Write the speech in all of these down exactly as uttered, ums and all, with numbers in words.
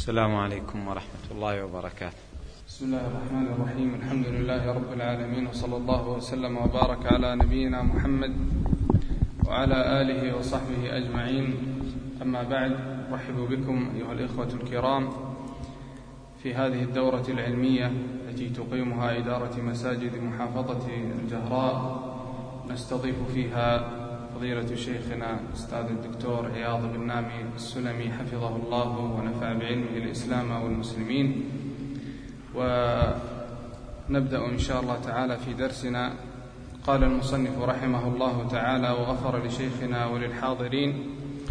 السلام عليكم ورحمة الله وبركاته. بسم الله الرحمن الرحيم. الحمد لله رب العالمين، وصلى الله وسلم وبارك على نبينا محمد وعلى آله وصحبه أجمعين. أما بعد، أرحب بكم أيها الإخوة الكرام في هذه الدورة العلمية التي تقيمها إدارة مساجد محافظة الجهراء. نستضيف فيها فضيلة شيخنا الأستاذ الدكتور عياض بن نامي السلمي حفظه الله ونفع بعلمه الإسلام والمسلمين. ونبدأ إن شاء الله تعالى في درسنا. قال المصنف رحمه الله تعالى وغفر لشيخنا وللحاضرين: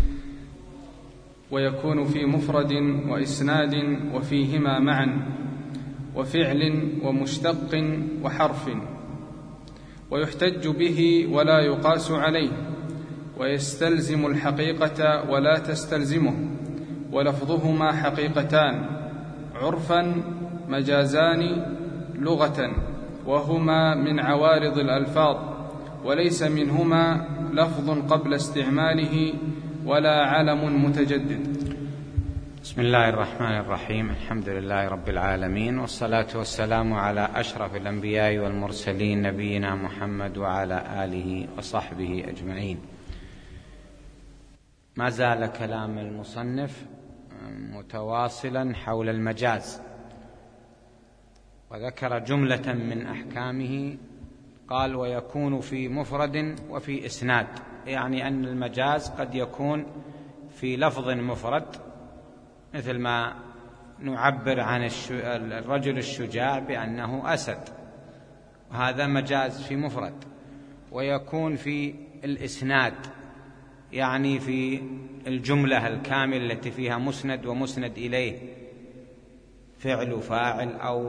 ويكون في مفرد وإسناد وفيهما معا وفعل ومشتق وحرف، ويحتج به ولا يقاس عليه، ويستلزم الحقيقة ولا تستلزمه، ولفظهما حقيقتان عرفا مجازان لغة، وهما من عوارض الألفاظ، وليس منهما لفظ قبل استعماله ولا علم متجدد. بسم الله الرحمن الرحيم. الحمد لله رب العالمين، والصلاة والسلام على أشرف الأنبياء والمرسلين نبينا محمد وعلى آله وصحبه أجمعين. ما زال كلام المصنف متواصلا حول المجاز، وذكر جملة من أحكامه. قال: ويكون في مفرد وفي إسناد، يعني أن المجاز قد يكون في لفظ مفرد، مثل ما نعبر عن الرجل الشجاع بأنه أسد، وهذا مجاز في مفرد. ويكون في الإسناد، يعني في الجملة الكاملة التي فيها مسند ومسند إليه، فعل وفاعل أو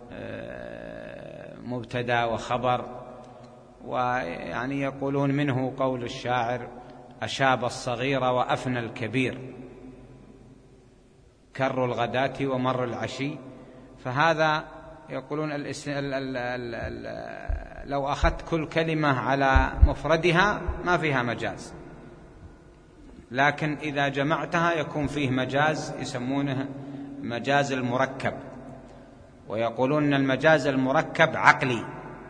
مبتدأ وخبر. ويعني يقولون منه قول الشاعر: أشاب الصغير وأفنى الكبير، كر الغداة ومر العشي. فهذا يقولون ال ال ال ال ال لو أخذت كل كلمة على مفردها ما فيها مجاز، لكن إذا جمعتها يكون فيه مجاز، يسمونه مجاز المركب. ويقولون أن المجاز المركب عقلي،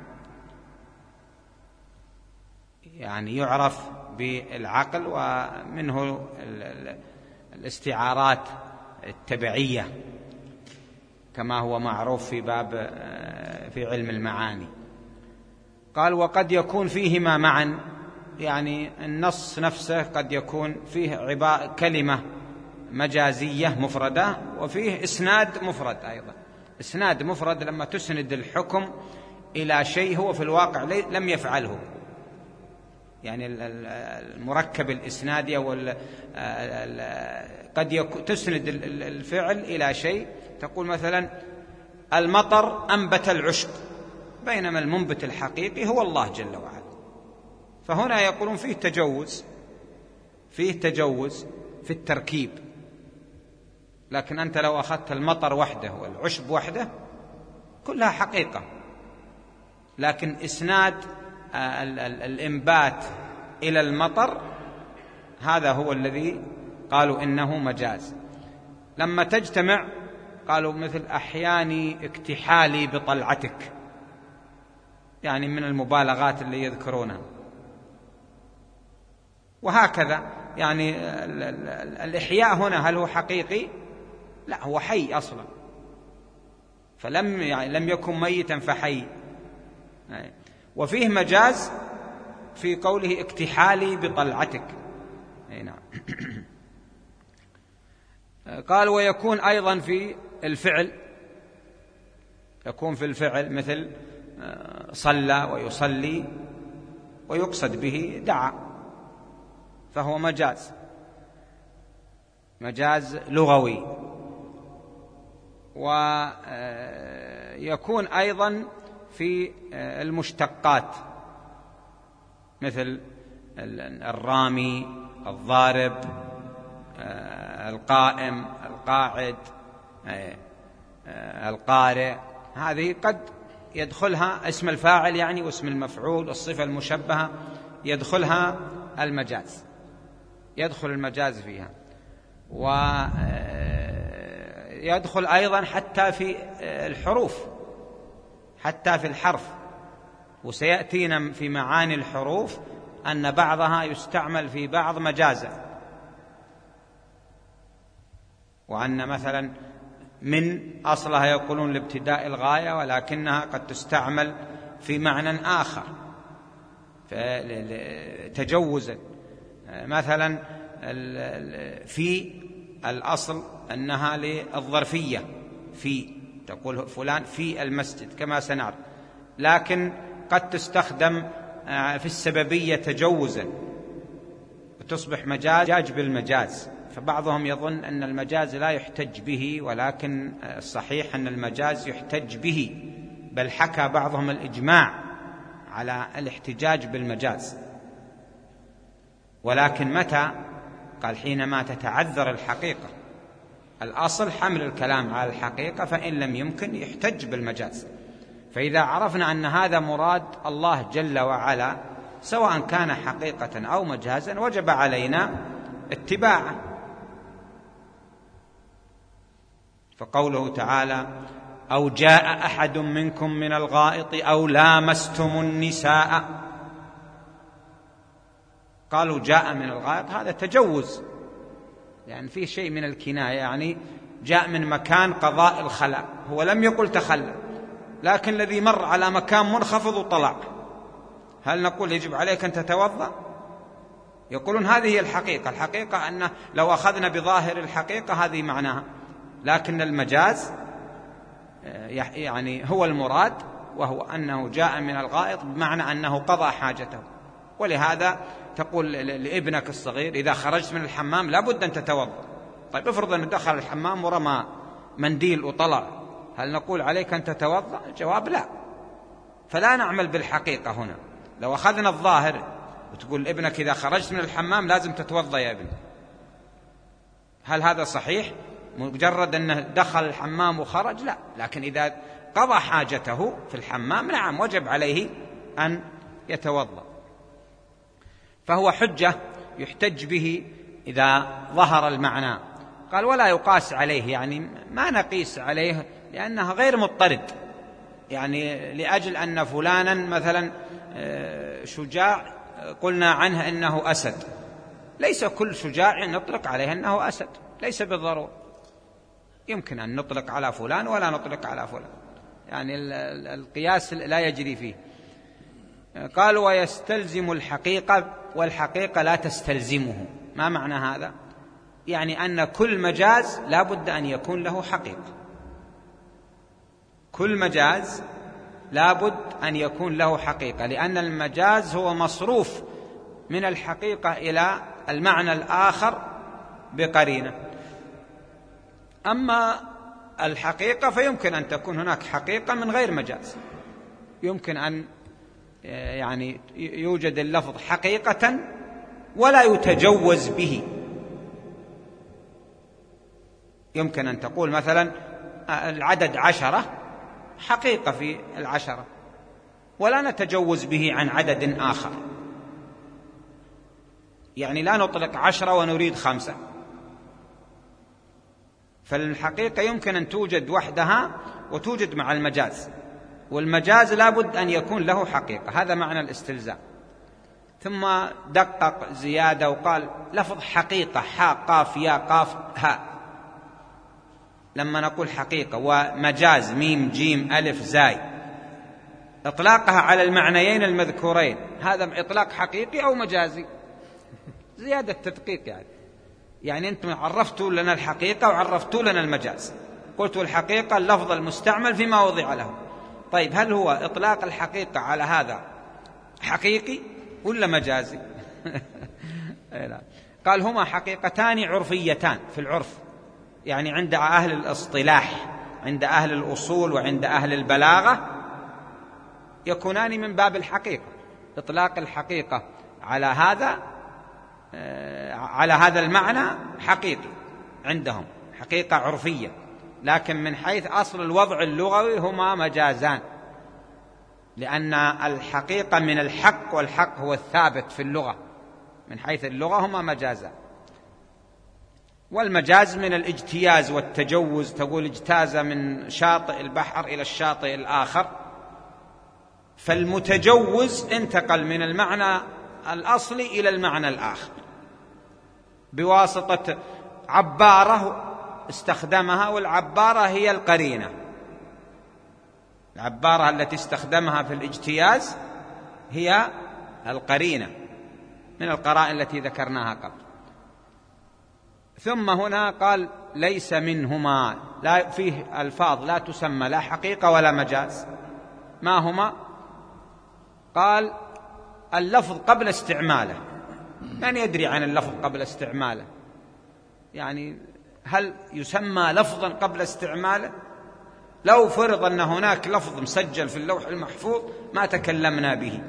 يعني يعرف بالعقل، ومنه الاستعارات التبعية كما هو معروف في باب في علم المعاني. قال: وقد يكون فيهما معا، يعني النص نفسه قد يكون فيه عبارة كلمة مجازية مفردة، وفيه إسناد مفرد أيضا. إسناد مفرد لما تسند الحكم إلى شيء هو في الواقع لم يفعله، يعني المركب الإسنادي أو قد تسند الفعل إلى شيء، تقول مثلا: المطر أنبت العشب، بينما المنبت الحقيقي هو الله جل وعلا. فهنا يقولون فيه تجوز، فيه تجوز في التركيب. لكن أنت لو أخذت المطر وحده والعشب وحده كلها حقيقة، لكن إسناد الإنبات إلى المطر هذا هو الذي قالوا إنه مجاز. لما تجتمع قالوا مثل أحياني اكتحالي بطلعتك، يعني من المبالغات اللي يذكرونها. وهكذا يعني الإحياء هنا هل هو حقيقي؟ لا، هو حي أصلا، فلم يعني لم يكن ميتا فحي. وفيه مجاز في قوله اكتحالي بطلعتك. نعم. قال: ويكون أيضا في الفعل، يكون في الفعل مثل صلى ويصلي، ويقصد به دعا، فهو مجاز، مجاز لغوي. ويكون أيضا في المشتقات، مثل الرامي، الضارب، القائم، القاعد، القارئ. هذه قد يدخلها اسم الفاعل يعني، واسم المفعول، الصفة المشبهة، يدخلها المجاز، يدخل المجاز فيها. يدخل أيضا حتى في الحروف، حتى في الحرف، وسيأتينا في معاني الحروف أن بعضها يستعمل في بعض مجازا، وأن مثلا من أصلها يقولون لابتداء الغاية، ولكنها قد تستعمل في معنى آخر تجوزا. مثلا في الأصل أنها للظرفية، في تقول فلان في المسجد كما سنعرف، لكن قد تستخدم في السببية تجوزا وتصبح مجاز بالمجاز. فبعضهم يظن أن المجاز لا يحتج به، ولكن الصحيح أن المجاز يحتج به، بل حكى بعضهم الإجماع على الاحتجاج بالمجاز. ولكن متى؟ قال حينما تتعذر الحقيقة. الأصل حمل الكلام على الحقيقة، فإن لم يمكن يحتج بالمجاز. فإذا عرفنا أن هذا مراد الله جل وعلا سواء كان حقيقة أو مجازا وجب علينا اتباعه. فقوله تعالى أو جاء أحد منكم من الغائط أو لامستم النساء، قالوا جاء من الغائط، هذا تجوز، يعني فيه شيء من الكناية، يعني جاء من مكان قضاء الخلاء، هو لم يقل تخلى، لكن الذي مر على مكان منخفض وطلع، هل نقول يجب عليك أن تتوضأ؟ يقولون هذه هي الحقيقة. الحقيقة أنه لو أخذنا بظاهر الحقيقة هذه معناها، لكن المجاز يعني هو المراد، وهو أنه جاء من الغائط بمعنى أنه قضى حاجته. ولهذا تقول لابنك الصغير إذا خرجت من الحمام لابد أن تتوضأ. طيب افرض أنه دخل الحمام ورمى منديل وطلع، هل نقول عليك أن تتوضأ؟ الجواب لا. فلا نعمل بالحقيقة هنا. لو أخذنا الظاهر وتقول ابنك إذا خرجت من الحمام لازم تتوضأ يا ابن، هل هذا صحيح؟ مجرد أنه دخل الحمام وخرج؟ لا. لكن إذا قضى حاجته في الحمام نعم وجب عليه أن يتوضأ. فهو حجة يحتج به إذا ظهر المعنى. قال ولا يقاس عليه، يعني ما نقيس عليه لأنها غير مضطرد، يعني لأجل أن فلانا مثلا شجاع قلنا عنه أنه أسد، ليس كل شجاع نطلق عليه أنه أسد، ليس بالضرورة، يمكن أن نطلق على فلان ولا نطلق على فلان، يعني القياس لا يجري فيه. قال ويستلزم الحقيقة، والحقيقة لا تستلزمه. ما معنى هذا؟ يعني أن كل مجاز لا بد أن يكون له حقيقة، كل مجاز لا بد أن يكون له حقيقة، لأن المجاز هو مصروف من الحقيقة إلى المعنى الآخر بقرينة. أما الحقيقة فيمكن أن تكون هناك حقيقة من غير مجاز، يمكن أن يعني يوجد اللفظ حقيقة ولا يتجوز به. يمكن أن تقول مثلا العدد عشرة حقيقة في العشرة ولا نتجوز به عن عدد آخر، يعني لا نطلق عشرة ونريد خمسة. فالحقيقة يمكن أن توجد وحدها وتوجد مع المجاز، والمجاز لا بد أن يكون له حقيقة، هذا معنى الاستلزام. ثم دقق زيادة وقال لفظ حقيقة حاء قاف يا قاف هاء، لما نقول حقيقة ومجاز ميم جيم ألف زاي، إطلاقها على المعنيين المذكورين هذا إطلاق حقيقي أو مجازي؟ زيادة تدقيق، يعني يعني أنتم عرفتوا لنا الحقيقة وعرفتوا لنا المجاز، قلت الحقيقة اللفظ المستعمل فيما وضع له. طيب هل هو إطلاق الحقيقة على هذا حقيقي ولا مجازي؟ قال هما حقيقتان عرفيتان في العرف، يعني عند أهل الاصطلاح، عند أهل الأصول وعند أهل البلاغة يكونان من باب الحقيقة، إطلاق الحقيقة على هذا على هذا المعنى حقيقي عندهم، حقيقة عرفية، لكن من حيث أصل الوضع اللغوي هما مجازان، لأن الحقيقة من الحق، والحق هو الثابت في اللغة، من حيث اللغة هما مجازان. والمجاز من الاجتياز والتجوز، تقول اجتاز من شاطئ البحر إلى الشاطئ الآخر، فالمتجوز انتقل من المعنى الأصلي إلى المعنى الآخر بواسطة عبارة استخدمها، والعبارة هي القرينة. العبارة التي استخدمها في الاجتياز هي القرينة من القرائن التي ذكرناها قبل. ثم هنا قال ليس منهما، لا فيه ألفاظ لا تسمى لا حقيقة ولا مجاز. ما هما؟ قال اللفظ قبل استعماله. من يدري عن اللفظ قبل استعماله؟ يعني هل يسمى لفظا قبل استعماله؟ لو فرض أن هناك لفظ مسجل في اللوح المحفوظ ما تكلمنا به.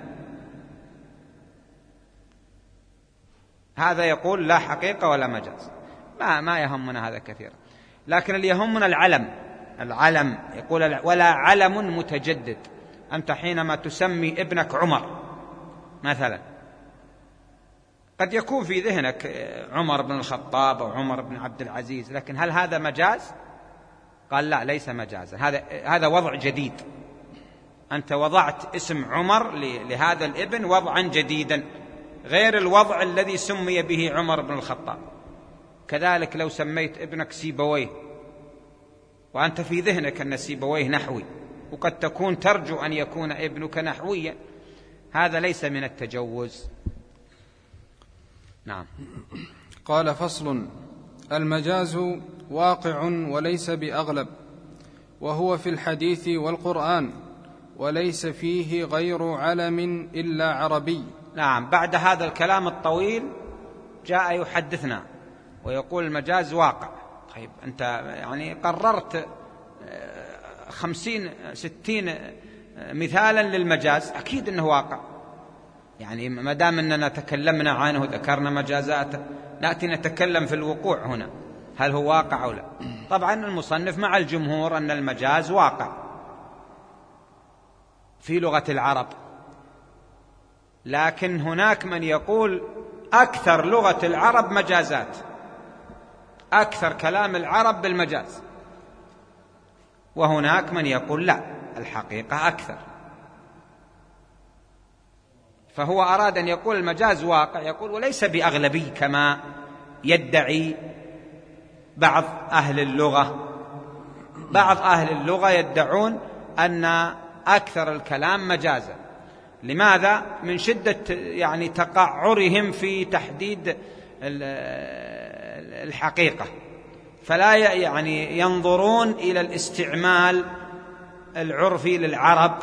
هذا يقول لا حقيقة ولا مجاز، ما ما يهمنا هذا كثيرا. لكن اللي يهمنا العلم. العلم يقول ولا علم متجدد. أنت حينما تسمي ابنك عمر مثلا، قد يكون في ذهنك عمر بن الخطاب أو عمر بن عبد العزيز، لكن هل هذا مجاز؟ قال لا، ليس مجازا، هذا هذا وضع جديد. أنت وضعت اسم عمر لهذا الابن وضعا جديدا غير الوضع الذي سمي به عمر بن الخطاب. كذلك لو سميت ابنك سيبويه وأنت في ذهنك أن سيبويه نحوي، وقد تكون ترجو أن يكون ابنك نحويا، هذا ليس من التجوز. نعم. قال فصل: المجاز واقع وليس بأغلب، وهو في الحديث والقرآن، وليس فيه غير علم إلا عربي. نعم. بعد هذا الكلام الطويل جاء يحدثنا ويقول المجاز واقع. طيب أنت يعني قررت خمسين ستين مثالا للمجاز، أكيد أنه واقع. يعني ما دام أننا تكلمنا عنه ذكرنا مجازاته، نأتي نتكلم في الوقوع هنا، هل هو واقع أو لا. طبعا المصنف مع الجمهور أن المجاز واقع في لغة العرب، لكن هناك من يقول أكثر لغة العرب مجازات، أكثر كلام العرب بالمجاز، وهناك من يقول لا، الحقيقة أكثر. فهو أراد أن يقول المجاز واقع، يقول وليس بأغلبي كما يدعي بعض أهل اللغة. بعض أهل اللغة يدعون أن أكثر الكلام مجازا. لماذا؟ من شدة يعني تقعرهم في تحديد الحقيقة، فلا يعني ينظرون إلى الاستعمال العرفي للعرب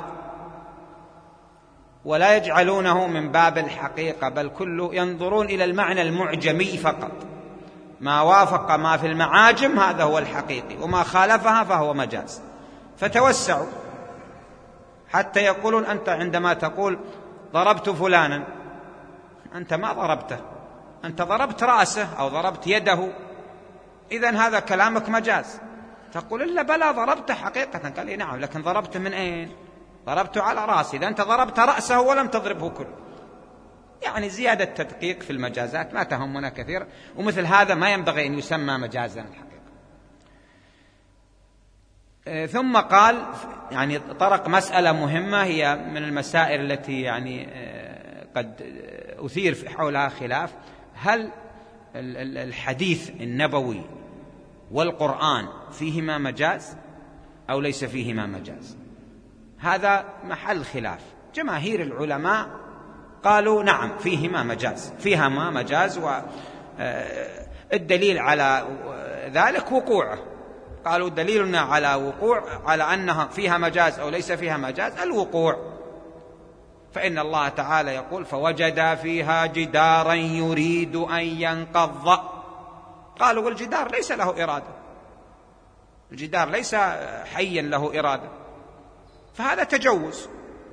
ولا يجعلونه من باب الحقيقة، بل كله ينظرون إلى المعنى المعجمي فقط. ما وافق ما في المعاجم هذا هو الحقيقي، وما خالفها فهو مجاز. فتوسعوا حتى يقولون أنت عندما تقول ضربت فلانا، أنت ما ضربته، أنت ضربت رأسه أو ضربت يده، إذن هذا كلامك مجاز. تقول إلا بلا ضربته حقيقة. قال لي نعم، لكن ضربته من أين؟ ضربته على رأسي، إذا أنت ضربت رأسه ولم تضربه كله. يعني زيادة تدقيق في المجازات ما تهمنا كثير، ومثل هذا ما ينبغي أن يسمى مجازا الحقيقة. ثم قال يعني طرق مسألة مهمة، هي من المسائل التي يعني قد أثير في حولها خلاف: هل الحديث النبوي والقرآن فيهما مجاز أو ليس فيهما مجاز؟ هذا محل خلاف. جماهير العلماء قالوا نعم فيهما مجاز، فيهما مجاز، والدليل على ذلك وقوعه. قالوا دليلنا على وقوع على أنها فيها مجاز أو ليس فيها مجاز الوقوع، فإن الله تعالى يقول فوجد فيها جدارا يريد أن ينقض. قالوا والجدار ليس له إرادة، الجدار ليس حيا له إرادة، فهذا تجوز.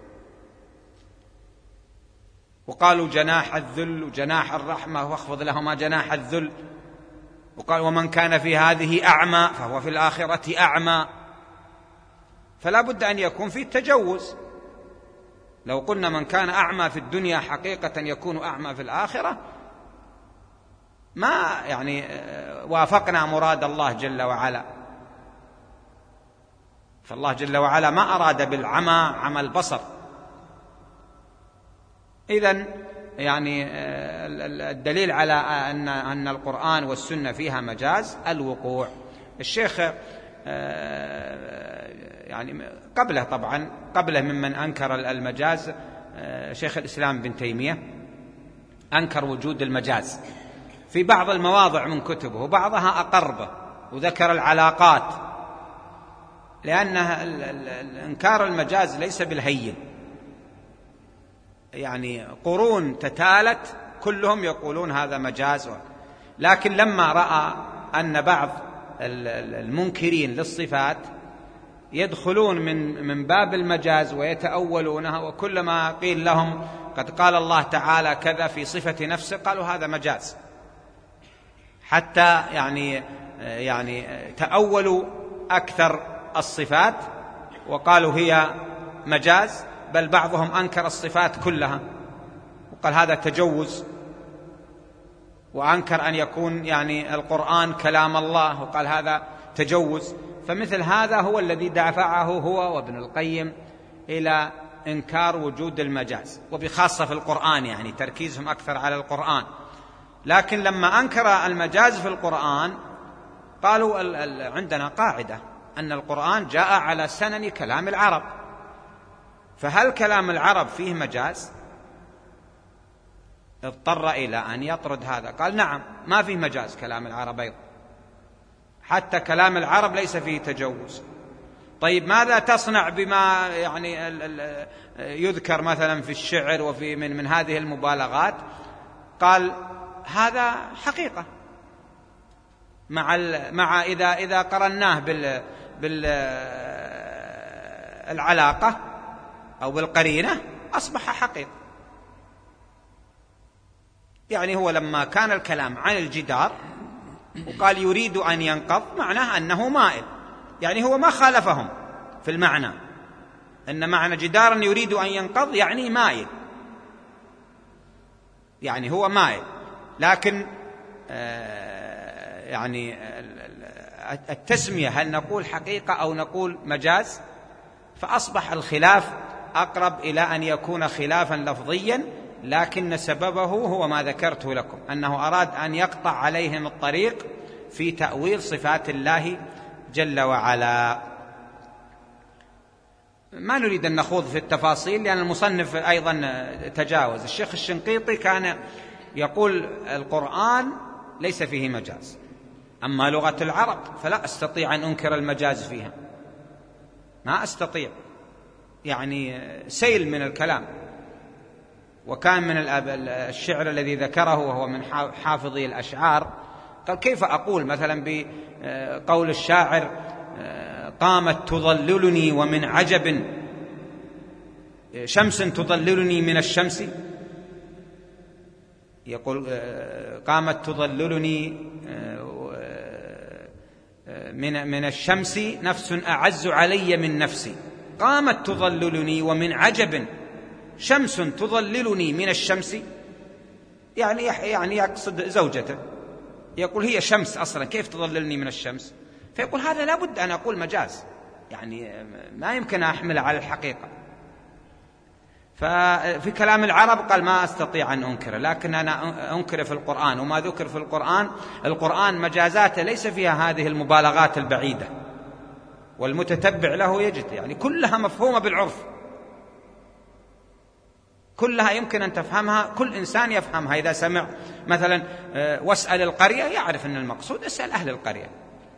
وقالوا جناح الذل وجناح الرحمة واخفض لهما جناح الذل. وقال ومن كان في هذه أعمى فهو في الآخرة أعمى. فلا بد أن يكون في التجوز. لو قلنا من كان أعمى في الدنيا حقيقة يكون أعمى في الآخرة ما يعني وافقنا مراد الله جل وعلا. فالله جل وعلا ما أراد بالعمى عمى البصر. إذن يعني الدليل على أن أن القرآن والسنة فيها مجاز الوقوع. الشيخ يعني قبله طبعا قبله ممن أنكر المجاز شيخ الإسلام ابن تيمية أنكر وجود المجاز في بعض المواضع من كتبه، وبعضها أقر به وذكر العلاقات، لأن إنكار المجاز ليس بالهين. يعني قرون تتالت كلهم يقولون هذا مجاز، لكن لما رأى أن بعض المنكرين للصفات يدخلون من من باب المجاز ويتأولونها، وكلما قيل لهم قد قال الله تعالى كذا في صفة نفسه قالوا هذا مجاز، حتى يعني يعني تأولوا أكثر الصفات وقالوا هي مجاز، بل بعضهم أنكر الصفات كلها وقال هذا تجوز، وأنكر أن يكون يعني القرآن كلام الله وقال هذا تجوز. فمثل هذا هو الذي دافعه هو وابن القيم إلى إنكار وجود المجاز، وبخاصة في القرآن، يعني تركيزهم أكثر على القرآن. لكن لما أنكر المجاز في القرآن قالوا عندنا قاعدة أن القرآن جاء على سنن كلام العرب، فهل كلام العرب فيه مجاز؟ اضطر إلى أن يطرد هذا، قال نعم ما فيه مجاز كلام العرب أيضا، حتى كلام العرب ليس فيه تجوز. طيب ماذا تصنع بما يعني يذكر مثلا في الشعر وفي من, من هذه المبالغات؟ قال هذا حقيقة مع مع إذا إذا قرناه بال بالعلاقة أو بالقرينة أصبح حقيقة. يعني هو لما كان الكلام عن الجدار وقال يريد أن ينقض، معناه أنه مائل، يعني هو ما خالفهم في المعنى، أن معنى جدارا يريد أن ينقض يعني مائل، يعني هو مائل. لكن يعني التسمية هل نقول حقيقة أو نقول مجاز؟ فأصبح الخلاف أقرب إلى أن يكون خلافا لفظيا، لكن سببه هو ما ذكرته لكم، أنه أراد أن يقطع عليهم الطريق في تأويل صفات الله جل وعلا. ما نريد أن نخوض في التفاصيل لأن المصنف أيضا تجاوز. الشيخ الشنقيطي كان يقول القرآن ليس فيه مجاز، أما لغة العرب فلا أستطيع أن أنكر المجاز فيها، ما أستطيع، يعني سيل من الكلام. وكان من الشعر الذي ذكره وهو من حافظي الأشعار، قال كيف أقول مثلا بقول الشاعر قامت تظللني ومن عجب شمس تظللني من الشمس، يقول قامت تظللني من من الشمس نفس أعز علي من نفسي، قامت تظللني ومن عجب شمس تظللني من الشمس، يعني يعني يقصد زوجته، يقول هي شمس أصلا كيف تظللني من الشمس؟ فيقول هذا لا بد أن أقول مجاز، يعني ما يمكن أحمل على الحقيقة. ففي كلام العرب قال ما أستطيع أن أنكر، لكن أنا أنكر في القرآن، وما ذكر في القرآن القرآن مجازاته ليس فيها هذه المبالغات البعيدة، والمتتبع له يجد يعني كلها مفهومة بالعرف، كلها يمكن أن تفهمها، كل إنسان يفهمها. إذا سمع مثلا واسأل القرية يعرف أن المقصود اسأل أهل القرية،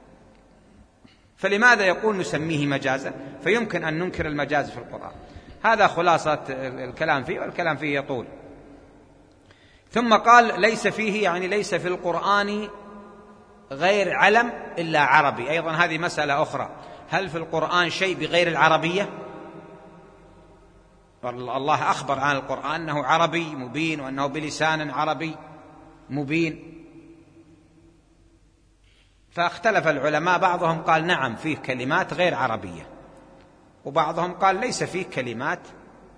فلماذا يقول نسميه مجازا؟ فيمكن أن ننكر المجاز في القرآن. هذا خلاصة الكلام فيه، والكلام فيه يطول. ثم قال ليس فيه يعني ليس في القرآن غير علم إلا عربي. أيضا هذه مسألة أخرى، هل في القرآن شيء بغير العربية؟ الله أخبر عن القرآن أنه عربي مبين وأنه بلسان عربي مبين. فاختلف العلماء، بعضهم قال نعم فيه كلمات غير عربية، وبعضهم قال ليس فيه كلمات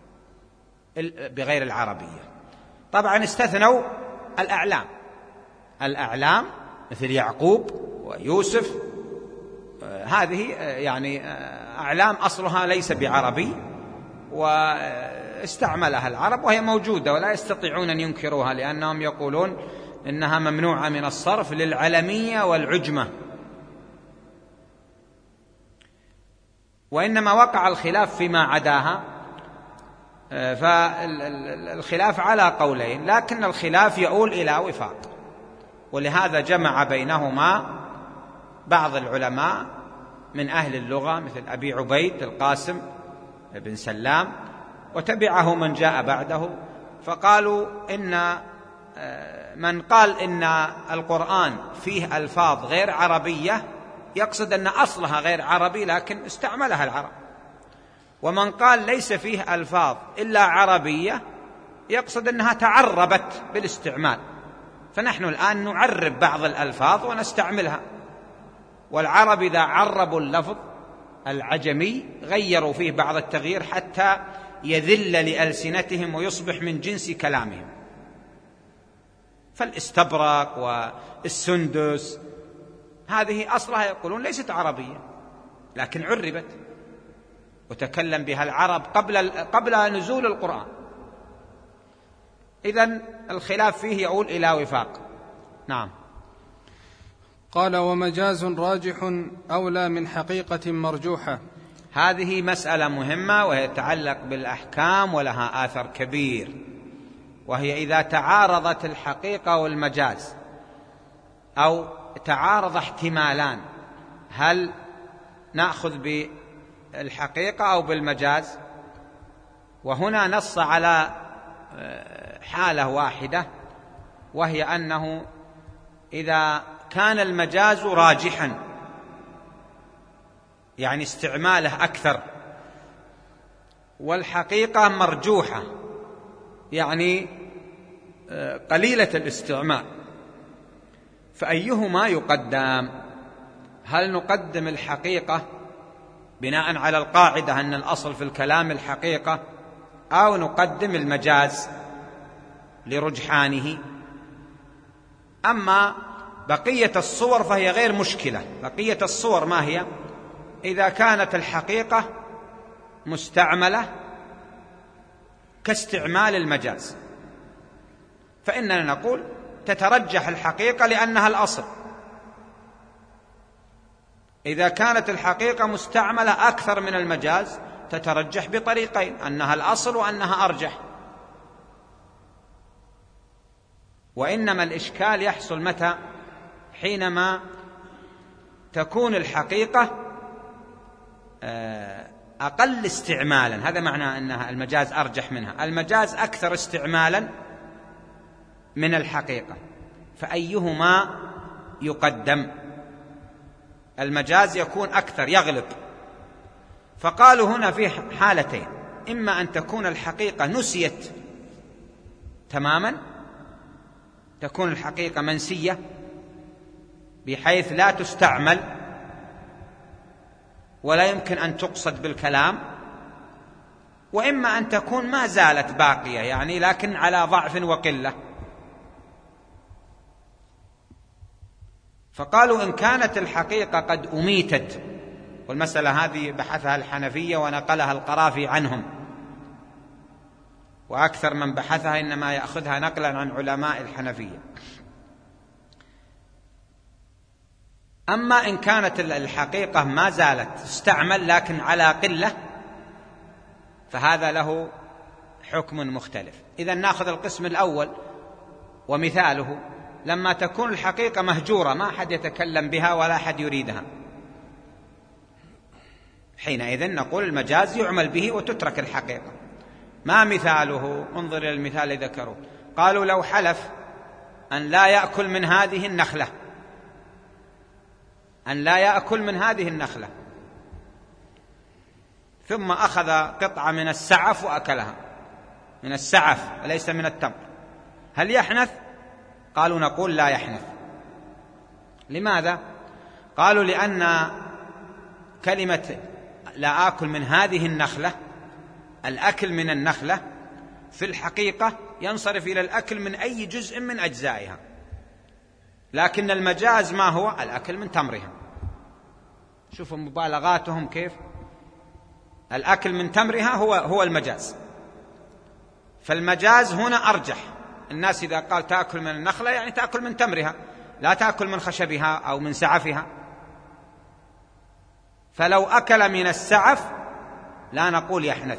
بغير العربية. طبعا استثنوا الأعلام، الأعلام مثل يعقوب ويوسف، هذه يعني أعلام أصلها ليس بعربي واستعملها العرب وهي موجودة ولا يستطيعون أن ينكروها، لأنهم يقولون إنها ممنوعة من الصرف للعلمية والعجمة. وإنما وقع الخلاف فيما عداها، فالخلاف على قولين، لكن الخلاف يؤول إلى وفاق، ولهذا جمع بينهما بعض العلماء من أهل اللغة مثل أبي عبيد القاسم بن سلام، وتبعه من جاء بعده، فقالوا إن من قال إن القرآن فيه ألفاظ غير عربية يقصد أن أصلها غير عربي لكن استعملها العرب، ومن قال ليس فيه ألفاظ إلا عربية يقصد أنها تعربت بالاستعمال. فنحن الآن نعرب بعض الألفاظ ونستعملها، والعرب إذا عربوا اللفظ العجمي غيروا فيه بعض التغيير حتى يذل لألسنتهم ويصبح من جنس كلامهم. فالاستبرق والسندس هذه أصلها يقولون ليست عربية لكن عربت وتكلم بها العرب قبل قبل نزول القرآن. إذن الخلاف فيه يؤول إلى وفاق. نعم. قال: ومجاز راجح أولى من حقيقة مرجوحة. هذه مسألة مهمة وهي تتعلق بالأحكام ولها آثر كبير، وهي إذا تعارضت الحقيقة والمجاز أو تعارض احتمالان، هل نأخذ بالحقيقة أو بالمجاز؟ وهنا نص على حالة واحدة، وهي أنه إذا كان المجاز راجحا يعني استعماله أكثر، والحقيقة مرجوحة يعني قليلة الاستعمال، فأيهما يقدم؟ هل نقدم الحقيقة بناء على القاعدة أن الأصل في الكلام الحقيقة، أو نقدم المجاز لرجحانه؟ أما بقية الصور فهي غير مشكلة. بقية الصور ما هي؟ إذا كانت الحقيقة مستعملة كاستعمال المجاز فإننا نقول تترجح الحقيقة لأنها الأصل. إذا كانت الحقيقة مستعملة أكثر من المجاز تترجح بطريقين، أنها الأصل وأنها أرجح. وإنما الإشكال يحصل متى؟ حينما تكون الحقيقة أقل استعمالا، هذا معنى أنها المجاز أرجح منها. المجاز أكثر استعمالا من الحقيقة، فأيهما يقدم؟ المجاز يكون أكثر يغلب. فقالوا هنا في حالتين: إما أن تكون الحقيقة نسيت تماما، تكون الحقيقة منسية بحيث لا تستعمل ولا يمكن أن تقصد بالكلام، وإما أن تكون ما زالت باقية يعني لكن على ضعف وقلة. فقالوا إن كانت الحقيقة قد أميتت، والمسألة هذه بحثها الحنفية ونقلها القرافي عنهم، وأكثر من بحثها إنما يأخذها نقلا عن علماء الحنفية. أما إن كانت الحقيقة ما زالت تستعمل لكن على قلة فهذا له حكم مختلف. إذن نأخذ القسم الأول ومثاله: لما تكون الحقيقة مهجورة ما أحد يتكلم بها ولا أحد يريدها، حينئذ نقول المجاز يعمل به وتترك الحقيقة. ما مثاله؟ انظر إلى المثال الذي ذكروه. قالوا: لو حلف أن لا يأكل من هذه النخلة، أن لا يأكل من هذه النخلة، ثم أخذ قطعة من السعف وأكلها، من السعف وليس من التمر، هل يحنث؟ قالوا: نقول لا يحنث. لماذا؟ قالوا: لأن كلمة لا آكل من هذه النخلة، الأكل من النخلة في الحقيقة ينصرف إلى الأكل من أي جزء من أجزائها، لكن المجاز ما هو؟ الأكل من تمرها. شوفوا مبالغاتهم كيف. الأكل من تمرها هو هو المجاز. فالمجاز هنا أرجح. الناس إذا قال تأكل من النخلة يعني تأكل من تمرها، لا تأكل من خشبها أو من سعفها. فلو أكل من السعف لا نقول يحنث.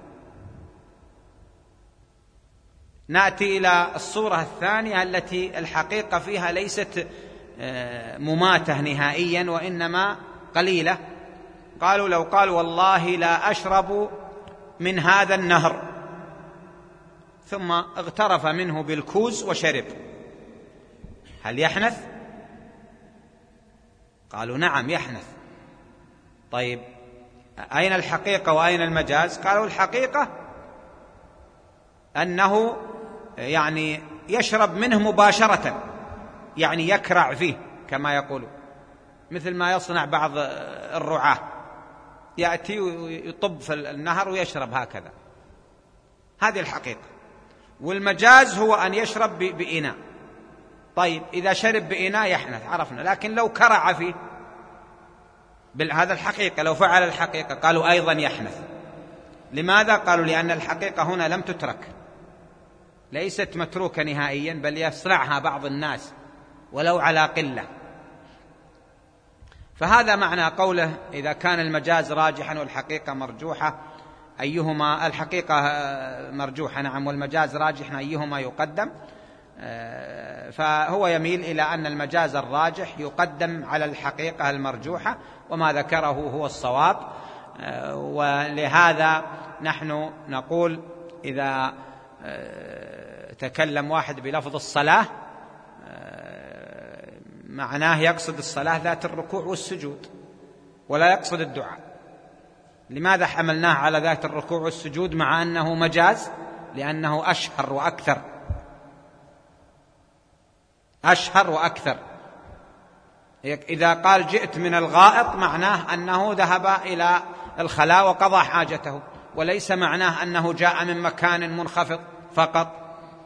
نأتي إلى الصورة الثانية التي الحقيقة فيها ليست مماتة نهائيا وإنما قليلة. قالوا لو قال والله لا أشرب من هذا النهر، ثم اغترف منه بالكوز وشرب، هل يحنث؟ قالوا نعم يحنث. طيب أين الحقيقة وأين المجاز؟ قالوا الحقيقة أنه يعني يشرب منه مباشرة، يعني يكرع فيه كما يقولون، مثل ما يصنع بعض الرعاة، يأتي ويطب في النهر ويشرب هكذا. هذه الحقيقة. والمجاز هو أن يشرب بإناء. طيب إذا شرب بإناء يحنث، عرفنا. لكن لو كرع فيه، هذا الحقيقة، لو فعل الحقيقة قالوا أيضا يحنث. لماذا؟ قالوا لأن الحقيقة هنا لم تترك، ليست متروكة نهائيا، بل يصنعها بعض الناس ولو على قلة. فهذا معنى قوله إذا كان المجاز راجحا والحقيقة مرجوحة أيهما، الحقيقة مرجوحة نعم والمجاز راجحا أيهما يقدم. فهو يميل إلى أن المجاز الراجح يقدم على الحقيقة المرجوحة، وما ذكره هو الصواب. ولهذا نحن نقول إذا تكلم واحد بلفظ الصلاة معناه يقصد الصلاة ذات الركوع والسجود ولا يقصد الدعاء. لماذا حملناه على ذات الركوع والسجود مع أنه مجاز؟ لأنه أشهر وأكثر، أشهر وأكثر. إذا قال جئت من الغائط معناه أنه ذهب إلى الخلاء وقضى حاجته، وليس معناه أنه جاء من مكان منخفض فقط.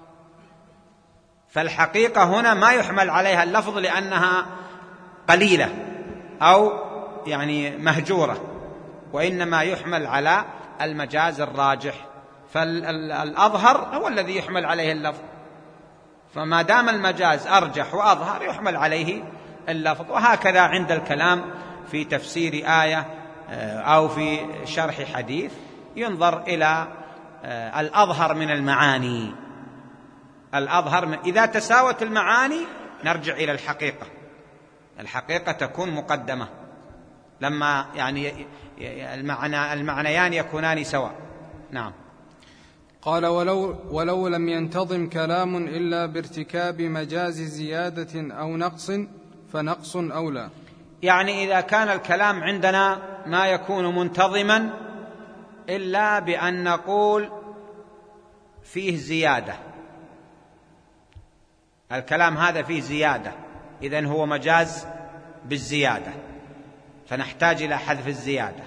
فالحقيقة هنا ما يحمل عليها اللفظ لأنها قليلة أو يعني مهجورة، وإنما يحمل على المجاز الراجح. فالأظهر هو الذي يحمل عليه اللفظ، فما دام المجاز أرجح وأظهر يحمل عليه اللفظ. وهكذا عند الكلام في تفسير آية أو في شرح حديث ينظر إلى الأظهر من المعاني. الأظهر من إذا تساوت المعاني نرجع إلى الحقيقة. الحقيقة تكون مقدمة لما يعني المعنى المعنيان يكونان سواء. نعم. قال ولو, ولو لم ينتظم كلام إلا بارتكاب مجاز زيادة أو نقص فنقص أولى. يعني إذا كان الكلام عندنا ما يكون منتظما إلا بأن نقول فيه زيادة، الكلام هذا فيه زيادة، إذن هو مجاز بالزيادة، فنحتاج إلى حذف الزيادة.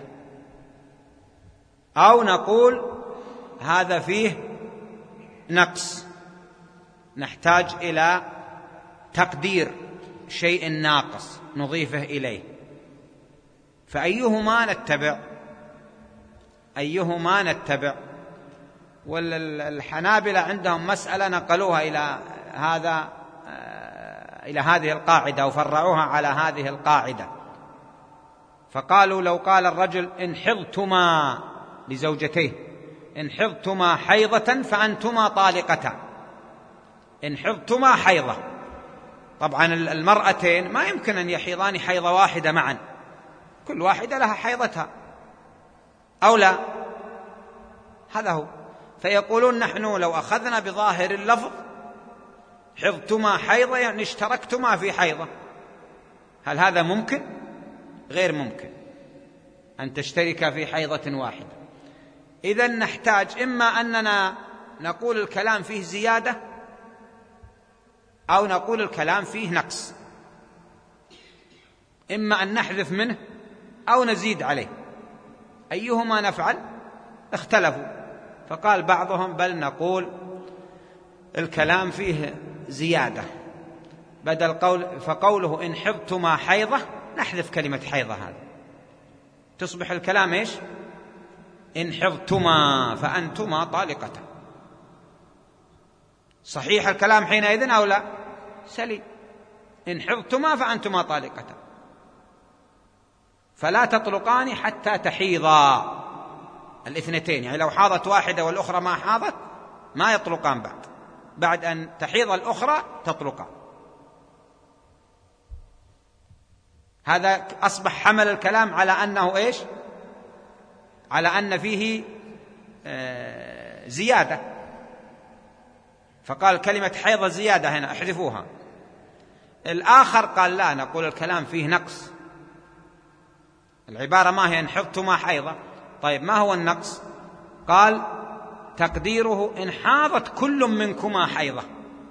أو نقول هذا فيه نقص، نحتاج إلى تقدير شيء ناقص نضيفه إليه. فأيهما نتبع؟ أيهما نتبع؟ والحنابلة عندهم مسألة نقلوها إلى هذا إلى هذه القاعدة وفرعوها على هذه القاعدة. فقالوا لو قال الرجل إن حضتما لزوجتيه إن حضتما حيضة فأنتما طالقتان، إن حضتما حيضة، طبعا المرأتين ما يمكن أن يحيضان حيضة واحدة معا، كل واحدة لها حيضتها أو لا، هذا هو. فيقولون نحن لو أخذنا بظاهر اللفظ حضتما حيضة يعني اشتركتما في حيضة، هل هذا ممكن؟ غير ممكن أن تشترك في حيضة واحدة. إذن نحتاج إما أننا نقول الكلام فيه زيادة أو نقول الكلام فيه نقص، إما أن نحذف منه أو نزيد عليه. أيهما نفعل؟ اختلفوا، فقال بعضهم بل نقول الكلام فيه زيادة بدل قول فقوله إن حضتما حيضة نحذف كلمة حيضة هذا، تصبح الكلام إيش؟ إن حضتما فأنتما طالقتان. صحيح الكلام حينئذ أو لا؟ سليم. إن حضتما فأنتما طالقتان، فلا تطلقان حتى تحيضا الاثنتين، يعني لو حاضت واحدة والأخرى ما حاضت ما يطلقان بعد، بعد أن تحيض الأخرى تطلقان. هذا أصبح حمل الكلام على أنه إيش؟ على أن فيه آه زيادة، فقال كلمة حيض زيادة هنا احذفوها. الآخر قال لا، نقول الكلام فيه نقص، العبارة ما هي إن حضتما حيضة. طيب ما هو النقص؟ قال تقديره إن حاضت كل منكما حيضة،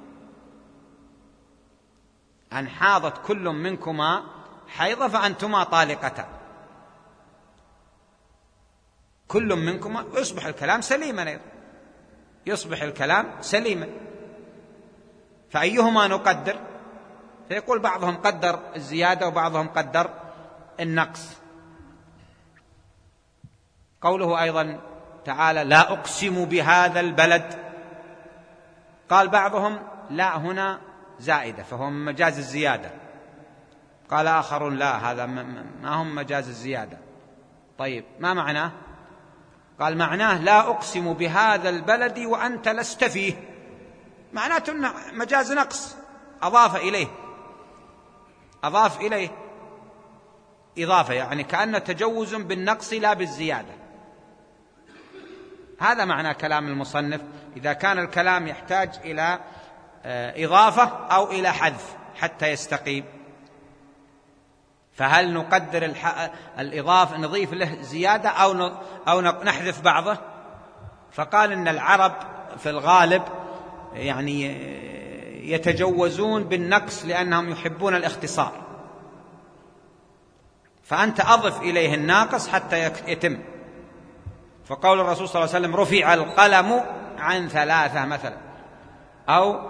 أن حاضت كل منكما حيضة فأنتما طالقتان، كل منكما، يصبح الكلام سليما أيضا، يصبح الكلام سليما. فأيهما نقدر؟ فيقول بعضهم قدر الزيادة وبعضهم قدر النقص. قوله أيضا تعالى لا أقسم بهذا البلد، قال بعضهم لا هنا زائدة فهو من مجاز الزيادة، قال آخرون لا هذا ما هم مجاز الزيادة. طيب ما معناه؟ قال معناه لا أقسم بهذا البلد وأنت لست فيه، معناته أنه مجاز نقص، أضاف إليه، أضاف إليه إضافة، يعني كأنه تجوز بالنقص لا بالزيادة. هذا معنى كلام المصنف إذا كان الكلام يحتاج إلى إضافة أو إلى حذف حتى يستقيم. فهل نقدر الإضافة نضيف له زيادة أو أو نحذف بعضه؟ فقال إن العرب في الغالب يعني يتجوزون بالنقص لأنهم يحبون الاختصار، فأنت أضف إليه الناقص حتى يتم. فقول الرسول صلى الله عليه وسلم رفع القلم عن ثلاثة مثلا، أو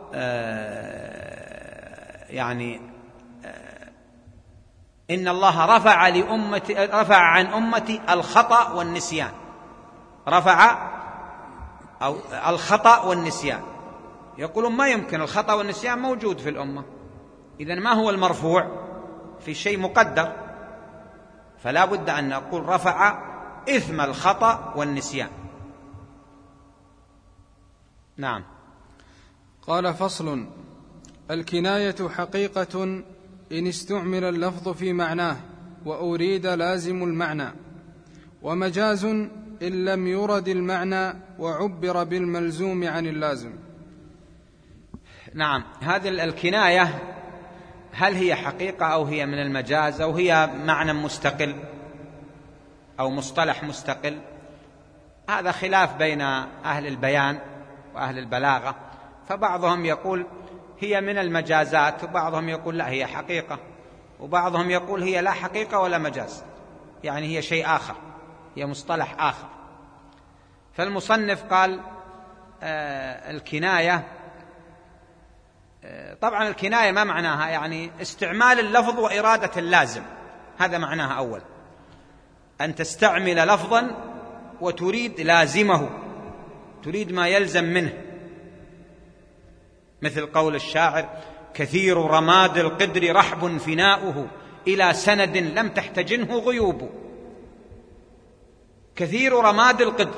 آه يعني آه إن الله رفع لأمتي رفع عن أمتي الخطأ والنسيان، رفع أو الخطأ والنسيان. يقولون ما يمكن، الخطأ والنسيان موجود في الأمة، إذن ما هو المرفوع؟ في شيء مقدر، فلا بد أن نقول رفع إثم الخطأ والنسيان. نعم. قال فصل: الكناية حقيقة إن استعمل اللفظ في معناه وأريد لازم المعنى، ومجاز إن لم يرد المعنى وعبر بالملزوم عن اللازم. نعم. هذه الكناية هل هي حقيقة أو هي من المجاز أو هي معنى مستقل أو مصطلح مستقل؟ هذا خلاف بين أهل البيان وأهل البلاغة، فبعضهم يقول هي من المجازات، وبعضهم يقول لا هي حقيقة، وبعضهم يقول هي لا حقيقة ولا مجاز، يعني هي شيء آخر، هي مصطلح آخر. فالمصنف قال آه الكناية، آه طبعا الكناية ما معناها؟ يعني استعمال اللفظ وإرادة اللازم، هذا معناها أول، أن تستعمل لفظا وتريد لازمه، تريد ما يلزم منه، مثل قول الشاعر كثير رماد القدر رحب فناؤه إلى سند لم تحتجنه غيوب. كثير رماد القدر،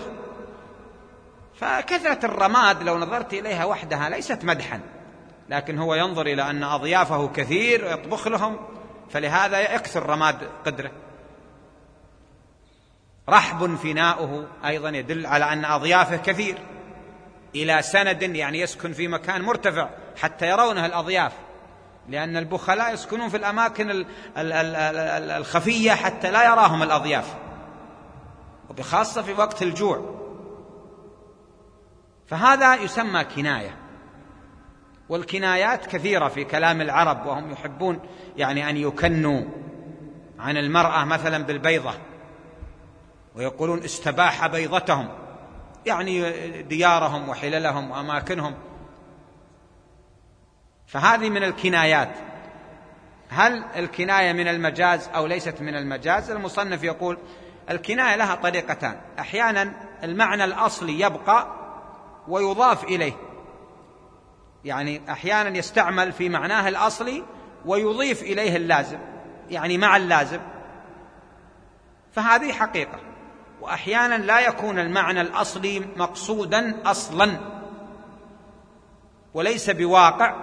فكثرة الرماد لو نظرت إليها وحدها ليست مدحا، لكن هو ينظر إلى أن أضيافه كثير ويطبخ لهم، فلهذا يكثر رماد قدره. رحب فناؤه أيضا يدل على أن أضيافه كثير، إلى سند يعني يسكن في مكان مرتفع حتى يرونه الأضياف، لأن البخلاء يسكنون في الأماكن الخفية حتى لا يراهم الأضياف، وبخاصة في وقت الجوع. فهذا يسمى كناية. والكنايات كثيرة في كلام العرب، وهم يحبون يعني أن يكنوا عن المرأة مثلا بالبيضة، ويقولون استباح بيضتهم، يعني ديارهم وحللهم وأماكنهم. فهذه من الكنايات. هل الكناية من المجاز أو ليست من المجاز؟ المصنف يقول الكناية لها طريقتان. أحيانا المعنى الأصلي يبقى ويضاف إليه، يعني أحيانا يستعمل في معناه الأصلي ويضيف إليه اللازم، يعني مع اللازم، فهذه حقيقة. وأحيانا لا يكون المعنى الأصلي مقصودا أصلا وليس بواقع،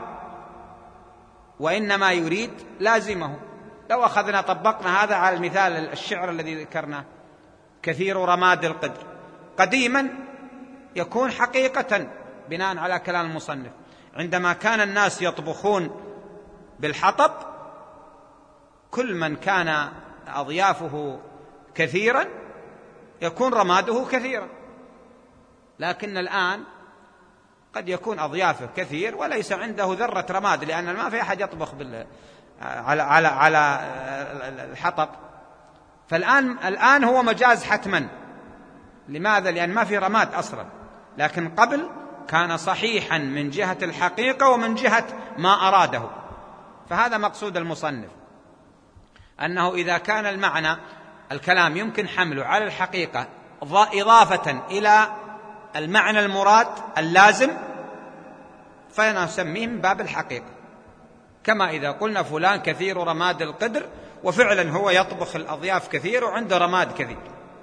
وإنما يريد لازمه. لو أخذنا طبقنا هذا على المثال الشعر الذي ذكرناه، كثير رماد القدر، قديما يكون حقيقة بناء على كلام المصنف. عندما كان الناس يطبخون بالحطب، كل من كان أضيافه كثيرا يكون رماده كثيرا. لكن الآن قد يكون أضيافه كثير وليس عنده ذرة رماد، لأن ما في أحد يطبخ بال على على على الحطب. فالآن الآن هو مجاز حتما. لماذا؟ لأن ما في رماد أصلا. لكن قبل كان صحيحا من جهة الحقيقة ومن جهة ما أراده. فهذا مقصود المصنف، أنه إذا كان المعنى الكلام يمكن حمله على الحقيقة إضافة إلى المعنى المراد اللازم، فنسميه من باب الحقيقة. كما إذا قلنا فلان كثير رماد القدر، وفعلا هو يطبخ الأضياف كثير وعنده رماد كثير.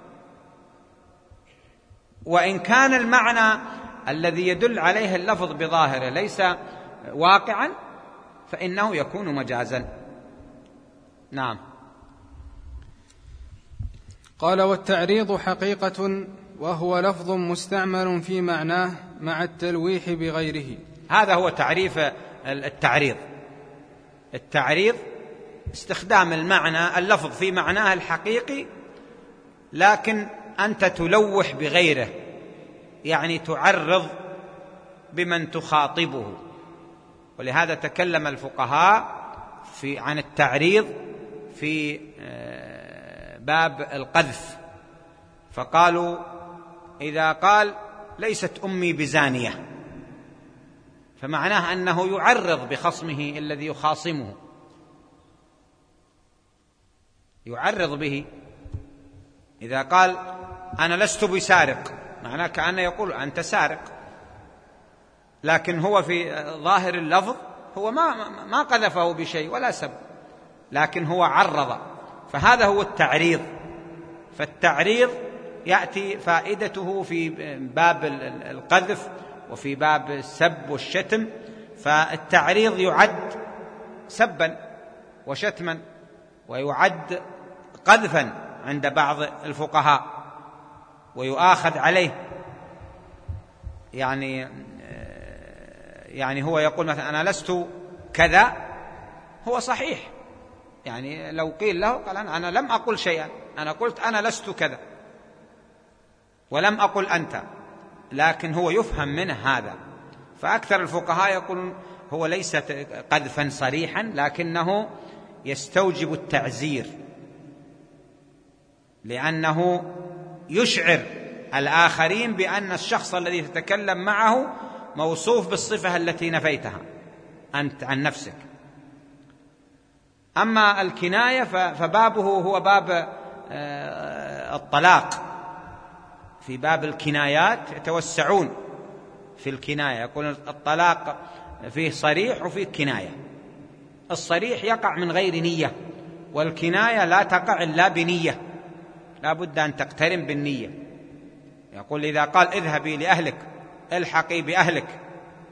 وإن كان المعنى الذي يدل عليه اللفظ بظاهره ليس واقعا فإنه يكون مجازا. نعم. قال: والتعريض حقيقة، وهو لفظ مستعمل في معناه مع التلويح بغيره. هذا هو تعريف التعريض. التعريض استخدام المعنى اللفظ في معناه الحقيقي، لكن أنت تلوح بغيره، يعني تعرض بمن تخاطبه. ولهذا تكلم الفقهاء في عن التعريض في باب القذف، فقالوا إذا قال ليست أمي بزانية، فمعناه أنه يعرض بخصمه الذي يخاصمه، يعرض به. إذا قال أنا لست بسارق، معناه كأنه يقول أنت سارق، لكن هو في ظاهر اللفظ هو ما ما قذفه بشيء ولا سب، لكن هو عرض. فهذا هو التعريض. فالتعريض يأتي فائدته في باب القذف وفي باب السب والشتم. فالتعريض يعد سبا وشتما، ويعد قذفا عند بعض الفقهاء، ويؤاخذ عليه. يعني يعني هو يقول مثلا أنا لست كذا، هو صحيح، يعني لو قيل له قال أنا لم أقل شيئا، أنا قلت أنا لست كذا ولم أقل أنت، لكن هو يفهم منه هذا. فأكثر الفقهاء يقولون هو ليس قذفا صريحا، لكنه يستوجب التعزير، لأنه يشعر الآخرين بأن الشخص الذي تتكلم معه موصوف بالصفة التي نفيتها أنت عن نفسك. أما الكناية فبابه هو باب الطلاق. في باب الكنايات يتوسعون في الكناية، يقول الطلاق فيه صريح وفيه كناية. الصريح يقع من غير نية، والكناية لا تقع إلا بنية، لا بد أن تقترن بالنية. يقول إذا قال اذهبي لأهلك، الحقي بأهلك،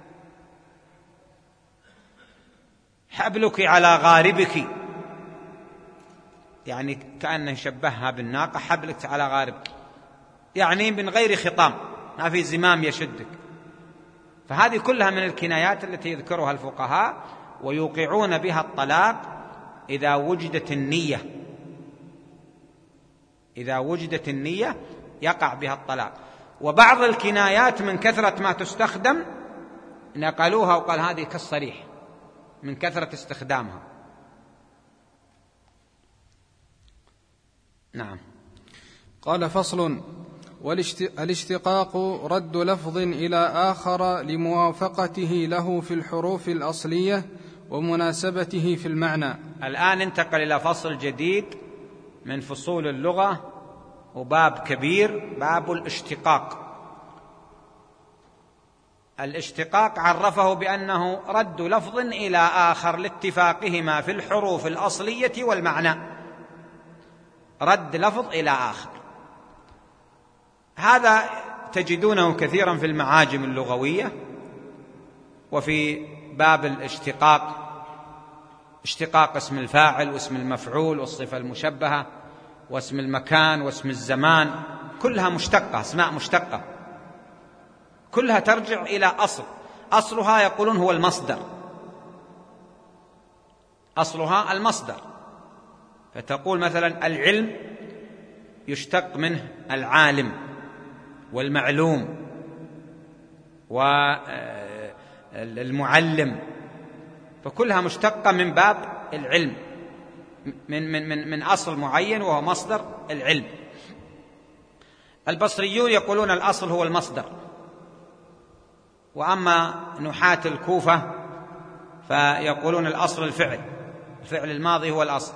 حبلك على غاربك، يعني كأنه شبهها بالناقة، حبلك على غاربك، يعني من غير خطام، ما في زمام يشدك. فهذه كلها من الكنايات التي يذكرها الفقهاء، ويوقعون بها الطلاق إذا وجدت النية. إذا وجدت النية يقع بها الطلاق. وبعض الكنايات من كثرة ما تستخدم نقلوها وقال هذه كالصريح من كثرة استخدامها. نعم. قال: فصل: والاشتقاق رد لفظ إلى آخر لموافقته له في الحروف الأصلية ومناسبته في المعنى. الآن انتقل إلى فصل جديد من فصول اللغة وباب كبير، باب الاشتقاق. الاشتقاق عرفه بأنه رد لفظ إلى آخر لاتفاقهما في الحروف الأصلية والمعنى، رد لفظ إلى آخر. هذا تجدونه كثيرا في المعاجم اللغوية وفي باب الاشتقاق، اشتقاق اسم الفاعل واسم المفعول والصفة المشبهة واسم المكان واسم الزمان، كلها مشتقة، اسماء مشتقة، كلها ترجع إلى أصل، أصلها يقولون هو المصدر، أصلها المصدر. فتقول مثلا العلم يشتق منه العالم والمعلوم والمعلم، فكلها مشتقة من باب العلم، من, من, من, من أصل معين وهو مصدر العلم. البصريون يقولون الأصل هو المصدر، وأما نحاة الكوفة فيقولون الأصل الفعل، الفعل الماضي هو الأصل.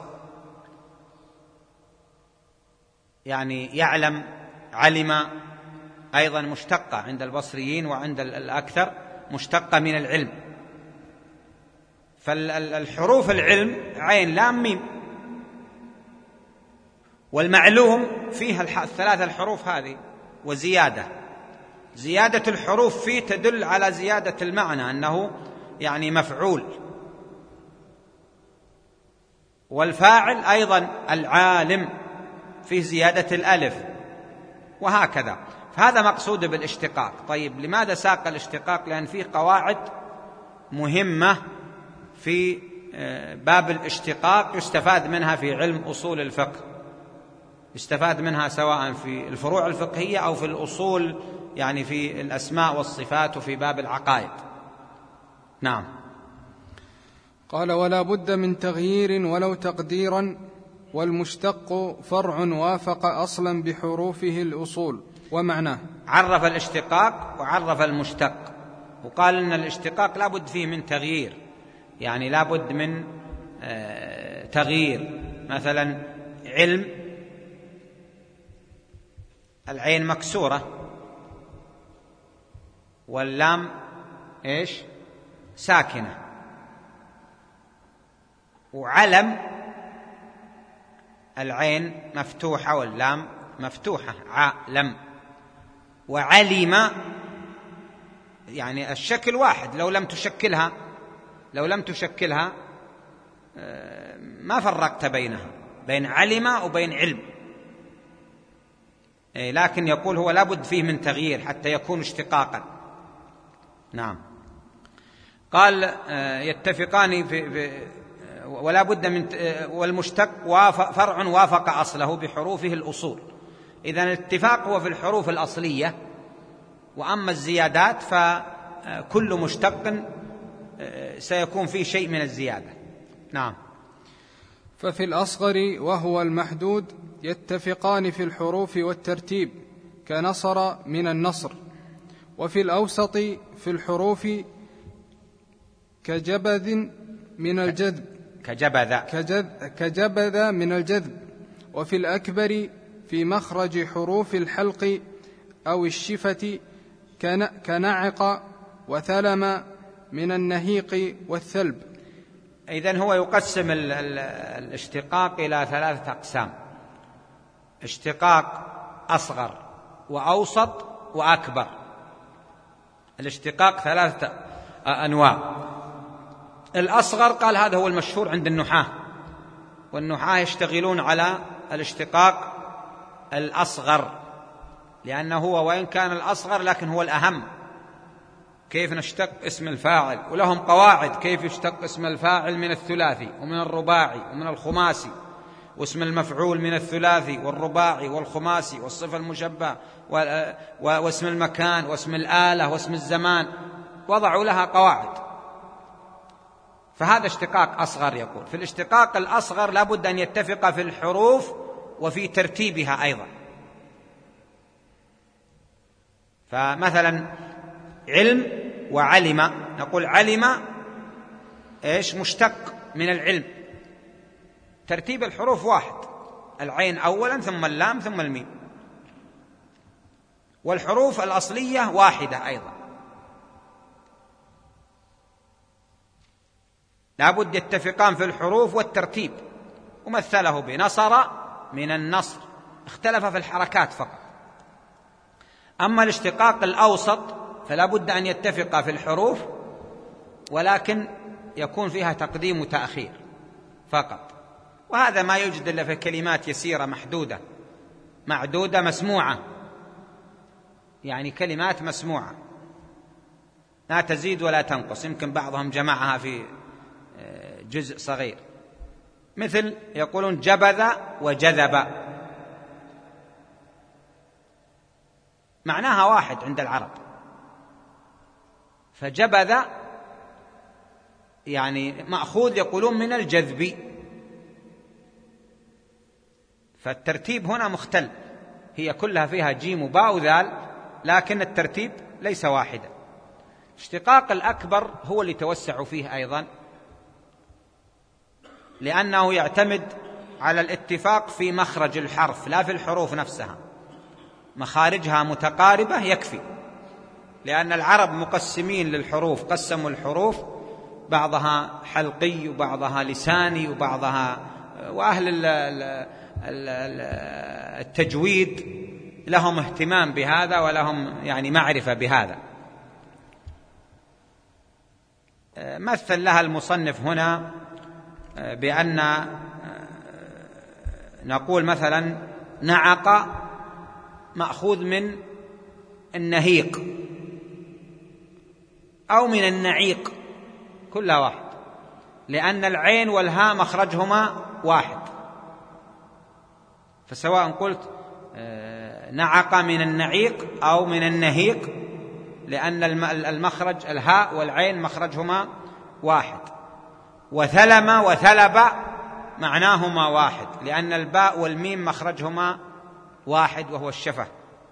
يعني يعلم، علم أيضا مشتقة عند البصريين وعند الأكثر مشتقة من العلم. فالحروف العلم عين لام ميم، والمعلوم فيها الثلاث الحروف هذه وزيادة، زيادة الحروف فيه تدل على زيادة المعنى، أنه يعني مفعول. والفاعل أيضا العالم فيه زيادة الألف، وهكذا. فهذا مقصود بالاشتقاق. طيب لماذا ساق الاشتقاق؟ لأن فيه قواعد مهمة في باب الاشتقاق يستفاد منها في علم أصول الفقه، يستفاد منها سواء في الفروع الفقهية أو في الأصول، يعني في الأسماء والصفات وفي باب العقائد. نعم. قال: ولا بد من تغيير ولو تقديرا، والمشتق فرع وافق أصلا بحروفه الأصول ومعناه. عرف الاشتقاق وعرف المشتق، وقال إن الاشتقاق لا بد فيه من تغيير، يعني لا بد من آه تغيير. مثلا علم، العين مكسورة واللام إيش؟ ساكنة. وعلم، العين مفتوحة واللام مفتوحة، علم. وعلم يعني الشكل واحد، لو لم تشكلها لو لم تشكلها ما فرقت بينها، بين علم وبين علم. لكن يقول هو لابد فيه من تغيير حتى يكون اشتقاقا. نعم. قال يتفقان في ولا بد من والمشتق فرع وافق أصله بحروفه الأصول. إذن الاتفاق هو في الحروف الأصلية، وأما الزيادات فكل مشتق سيكون فيه شيء من الزيادة. نعم. ففي الأصغر وهو المحدود يتفقان في الحروف والترتيب كنصر من النصر، وفي الأوسط في الحروف كجبذ من الجذب كجبذ كجبذ من الجذب، وفي الأكبر في مخرج حروف الحلق أو الشفة كنعق وثلم من النهيق والثلب. إذن هو يقسم ال ال الاشتقاق إلى ثلاثة أقسام: اشتقاق أصغر وأوسط وأكبر. الاشتقاق ثلاثة أنواع. الأصغر قال هذا هو المشهور عند النحاة، والنحاة يشتغلون على الاشتقاق الأصغر، لأنه هو وإن كان الأصغر لكن هو الأهم. كيف نشتق اسم الفاعل، ولهم قواعد كيف يشتق اسم الفاعل من الثلاثي ومن الرباعي ومن الخماسي، واسم المفعول من الثلاثي والرباعي والخماسي والصفة المشبهة، واسم المكان واسم الآلة واسم الزمان، وضعوا لها قواعد. فهذا اشتقاق أصغر. يقول في الاشتقاق الأصغر لابد أن يتفق في الحروف وفي ترتيبها أيضا. فمثلا علم وعلم، نقول علم إيش؟ مشتق من العلم. ترتيب الحروف واحد، العين أولا ثم اللام ثم الميم، والحروف الأصلية واحدة أيضا. لابد يتفقان في الحروف والترتيب. ومثله بنصر من النصر، اختلف في الحركات فقط. أما الاشتقاق الأوسط فلا بد أن يتفق في الحروف، ولكن يكون فيها تقديم وتأخير فقط. وهذا ما يوجد إلا في كلمات يسيرة محدودة معدودة مسموعة، يعني كلمات مسموعة لا تزيد ولا تنقص، يمكن بعضهم جمعها في جزء صغير، مثل يقولون جبذ وجذب، معناها واحد عند العرب. فجبذ يعني مأخوذ يقولون من الجذب، فالترتيب هنا مختل، هي كلها فيها جيم وباء وذال، لكن الترتيب ليس واحدا. اشتقاق الأكبر هو اللي توسعوا فيه أيضا، لأنه يعتمد على الاتفاق في مخرج الحرف لا في الحروف نفسها، مخارجها متقاربة يكفي، لأن العرب مقسمين للحروف، قسموا الحروف بعضها حلقي وبعضها لساني وبعضها، وأهل التجويد لهم اهتمام بهذا ولهم يعني معرفة بهذا. مثل لها المصنف هنا بأن نقول مثلا نعق مأخوذ من النهيق أو من النعيق، كلها واحد، لأن العين والهاء مخرجهما واحد. فسواء قلت نعق من النعيق أو من النهيق، لأن المخرج الهاء والعين مخرجهما واحد. وثلم وثلب معناهما واحد، لأن الباء والميم مخرجهما واحد وهو الشفة.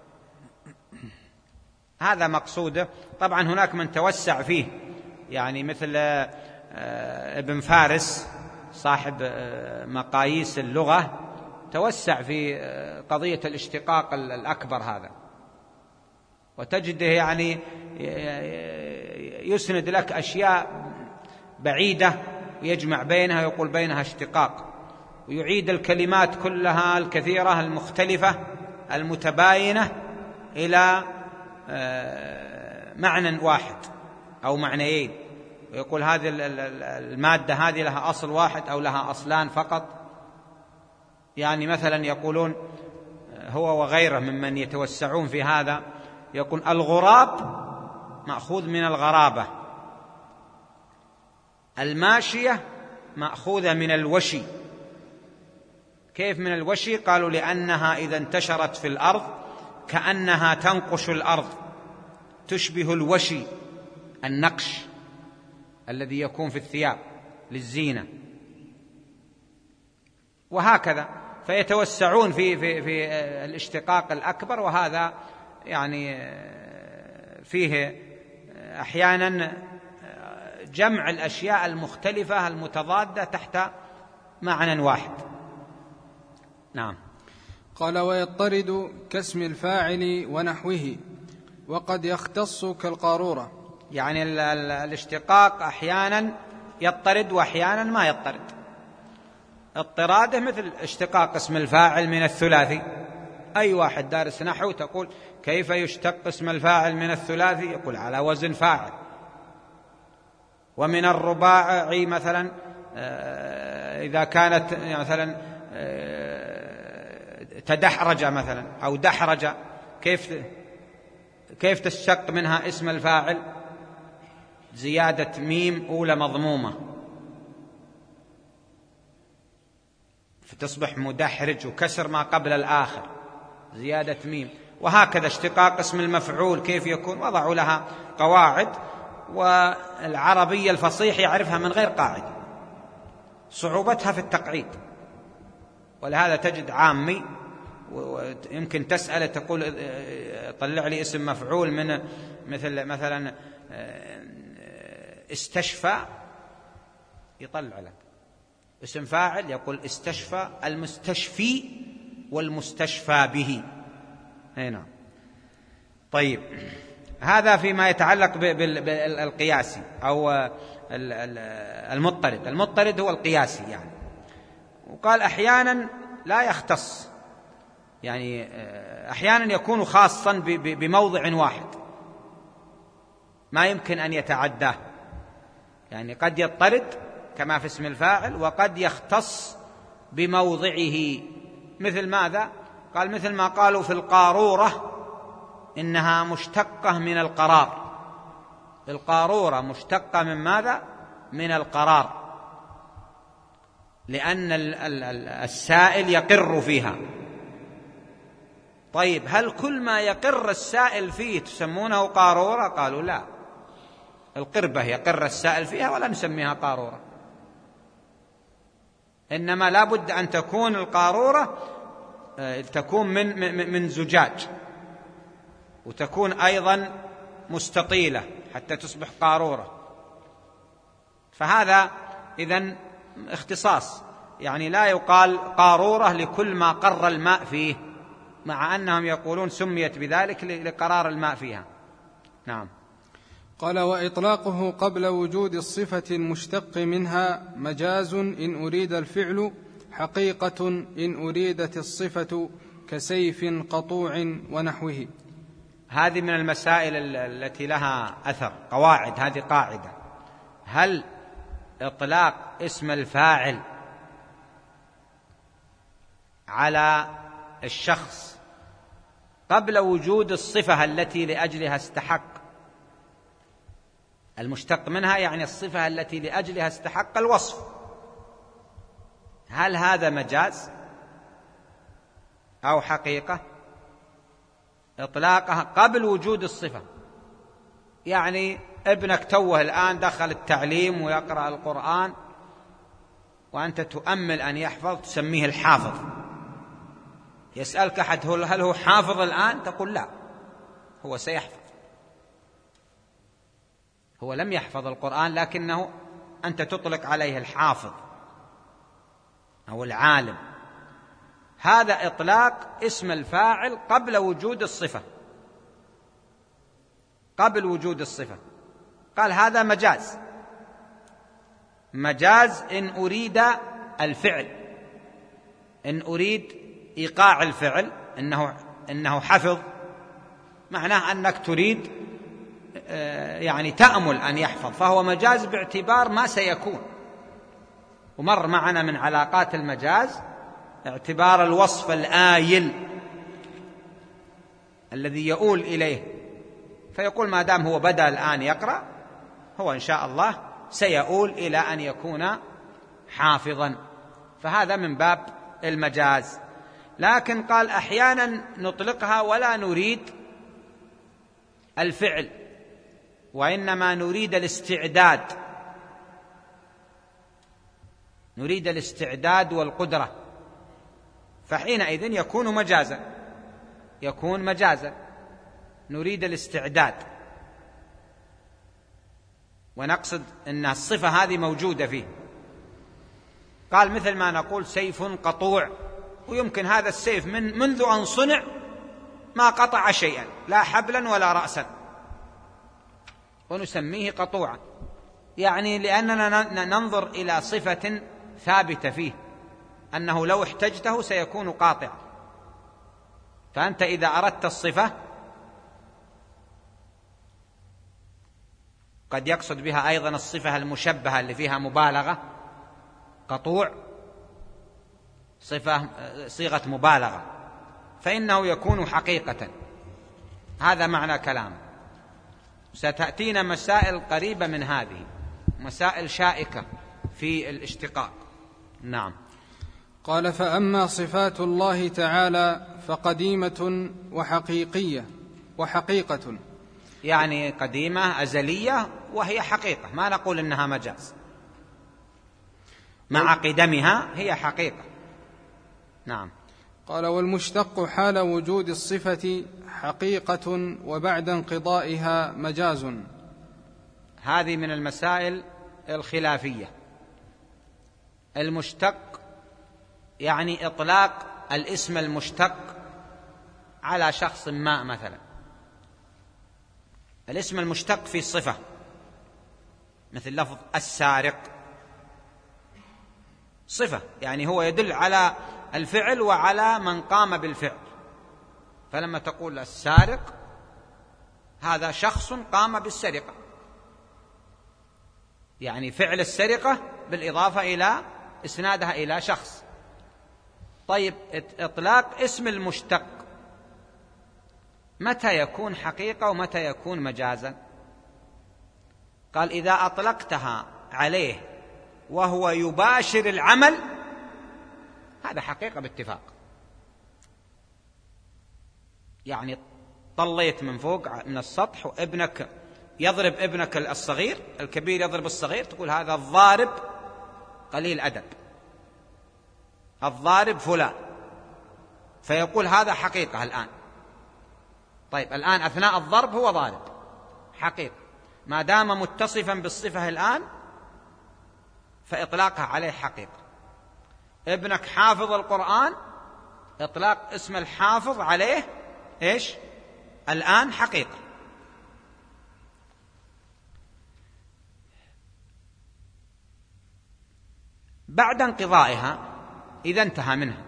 هذا مقصوده. طبعا هناك من توسع فيه، يعني مثل ابن فارس صاحب مقاييس اللغة توسع في قضية الاشتقاق الأكبر هذا، وتجده يعني يسند لك أشياء بعيدة ويجمع بينها ويقول بينها اشتقاق، ويعيد الكلمات كلها الكثيرة المختلفة المتباينة إلى معنى واحد أو معنيين، ويقول هذه المادة هذه لها أصل واحد أو لها أصلان فقط. يعني مثلا يقولون هو وغيره ممن يتوسعون في هذا، يقول الغراب مأخوذ من الغرابة، الماشية مأخوذة من الوشي. كيف من الوشي؟ قالوا لأنها إذا انتشرت في الأرض كأنها تنقش الأرض، تشبه الوشي النقش الذي يكون في الثياب للزينة، وهكذا. فيتوسعون في في في الاشتقاق الأكبر، وهذا يعني فيه أحيانا جمع الأشياء المختلفة المتضادة تحت معنى واحد. نعم. قال ويضطرد كاسم الفاعل ونحوه، وقد يختص كالقارورة. يعني الاشتقاق أحيانا يضطرد وأحيانا ما يضطرد. اضطراده مثل اشتقاق اسم الفاعل من الثلاثي، أي واحد دارس نحو تقول كيف يشتق اسم الفاعل من الثلاثي؟ يقول على وزن فاعل. ومن الرباعي مثلا إذا كانت مثلا تدحرج مثلا أو دحرج، كيف كيف تشتق منها اسم الفاعل؟ زيادة ميم أولى مضمومة فتصبح مدحرج، وكسر ما قبل الآخر زيادة ميم. وهكذا اشتقاق اسم المفعول كيف يكون؟ وضعوا لها قواعد، والعربية الفصيح يعرفها من غير قاعدة، صعوبتها في التقعيد. ولهذا تجد عامي ويمكن تسأل تقول طلع لي اسم مفعول من مثل مثلا استشفى، يطلع لك اسم فاعل يقول استشفى المستشفي والمستشفى به. هنا طيب، هذا فيما يتعلق بالقياسي أو المضطرد. المضطرد هو القياسي يعني. وقال أحيانا لا يختص، يعني أحيانا يكون خاصا بموضع واحد ما يمكن أن يتعداه، يعني قد يضطرد كما في اسم الفاعل وقد يختص بموضعه. مثل ماذا؟ قال مثل ما قالوا في القارورة إنها مشتقة من القرار. القارورة مشتقة من ماذا؟ من القرار، لأن السائل يقر فيها. طيب، هل كل ما يقر السائل فيه تسمونه قارورة؟ قالوا لا، القربة يقر السائل فيها ولا نسميها قارورة، إنما لا بد أن تكون القارورة تكون من من زجاج، وتكون أيضا مستطيلة حتى تصبح قارورة. فهذا إذن اختصاص، يعني لا يقال قارورة لكل ما قر الماء فيه، مع أنهم يقولون سميت بذلك لقرار الماء فيها. نعم. قال: وإطلاقه قبل وجود الصفة المشتق منها مجاز إن أريد الفعل، حقيقة إن أريدت الصفة، كسيف قطوع ونحوه. هذه من المسائل التي لها أثر، قواعد. هذه قاعدة: هل إطلاق اسم الفاعل على الشخص قبل وجود الصفة التي لأجلها استحق المشتق منها، يعني الصفة التي لأجلها استحق الوصف، هل هذا مجاز أو حقيقة؟ إطلاقها قبل وجود الصفة، يعني ابنك توه الآن دخل التعليم ويقرأ القرآن وأنت تؤمل أن يحفظ، تسميه الحافظ. يسألك أحد هل هو حافظ الآن؟ تقول لا، هو سيحفظ. هو لم يحفظ القرآن، لكنه أنت تطلق عليه الحافظ أو العالم. هذا إطلاق اسم الفاعل قبل وجود الصفة، قبل وجود الصفة. قال هذا مجاز، مجاز إن أريد الفعل، إن أريد إيقاع الفعل، إنه, إنه حفظ، معناه أنك تريد يعني تأمل أن يحفظ، فهو مجاز باعتبار ما سيكون. ومر معنا من علاقات المجاز اعتبار الوصف الآيل الذي يؤول إليه، فيقول ما دام هو بدأ الآن يقرأ، هو إن شاء الله سيؤول إلى أن يكون حافظا، فهذا من باب المجاز. لكن قال أحيانا نطلقها ولا نريد الفعل، وإنما نريد الاستعداد، نريد الاستعداد والقدرة، فحينئذ يكون مجازا، يكون مجازا، نريد الاستعداد ونقصد أن الصفة هذه موجودة فيه. قال مثل ما نقول سيف قطوع، ويمكن هذا السيف من منذ أن صنع ما قطع شيئا، لا حبلا ولا رأسا، ونسميه قطوعا، يعني لأننا ننظر إلى صفة ثابتة فيه أنه لو احتجته سيكون قاطع. فأنت إذا أردت الصفة قد يقصد بها أيضا الصفة المشبهة اللي فيها مبالغة. قطوع صفة صيغة مبالغة، فإنه يكون حقيقة. هذا معنى كلام. ستأتينا مسائل قريبة من هذه، مسائل شائكة في الاشتقاق. نعم. قال: فأما صفات الله تعالى فقديمة وحقيقية وحقيقة، يعني قديمة أزلية وهي حقيقة، ما نقول إنها مجاز، مع قدمها هي حقيقة. نعم. قال: والمشتق حال وجود الصفة حقيقة وبعد انقضائها مجاز. هذه من المسائل الخلافية. المشتق يعني إطلاق الاسم المشتق على شخص ما، مثلا الاسم المشتق في الصفة مثل لفظ السارق، صفة يعني هو يدل على الفعل وعلى من قام بالفعل، فلما تقول السارق هذا شخص قام بالسرقة، يعني فعل السرقة بالإضافة إلى إسنادها إلى شخص. طيب إطلاق اسم المشتق متى يكون حقيقة ومتى يكون مجازا؟ قال: إذا أطلقتها عليه وهو يباشر العمل هذا حقيقة باتفاق، يعني طليت من فوق من السطح وابنك يضرب ابنك الصغير، الكبير يضرب الصغير، تقول هذا الضارب قليل أدب، الضارب فلان، فيقول هذا حقيقة الآن. طيب الآن أثناء الضرب هو ضارب، حقيقة، ما دام متصفا بالصفة الآن فإطلاقها عليه حقيقة. ابنك حافظ القرآن، إطلاق اسم الحافظ عليه إيش؟ الآن حقيقة. بعد انقضائها إذا انتهى منها.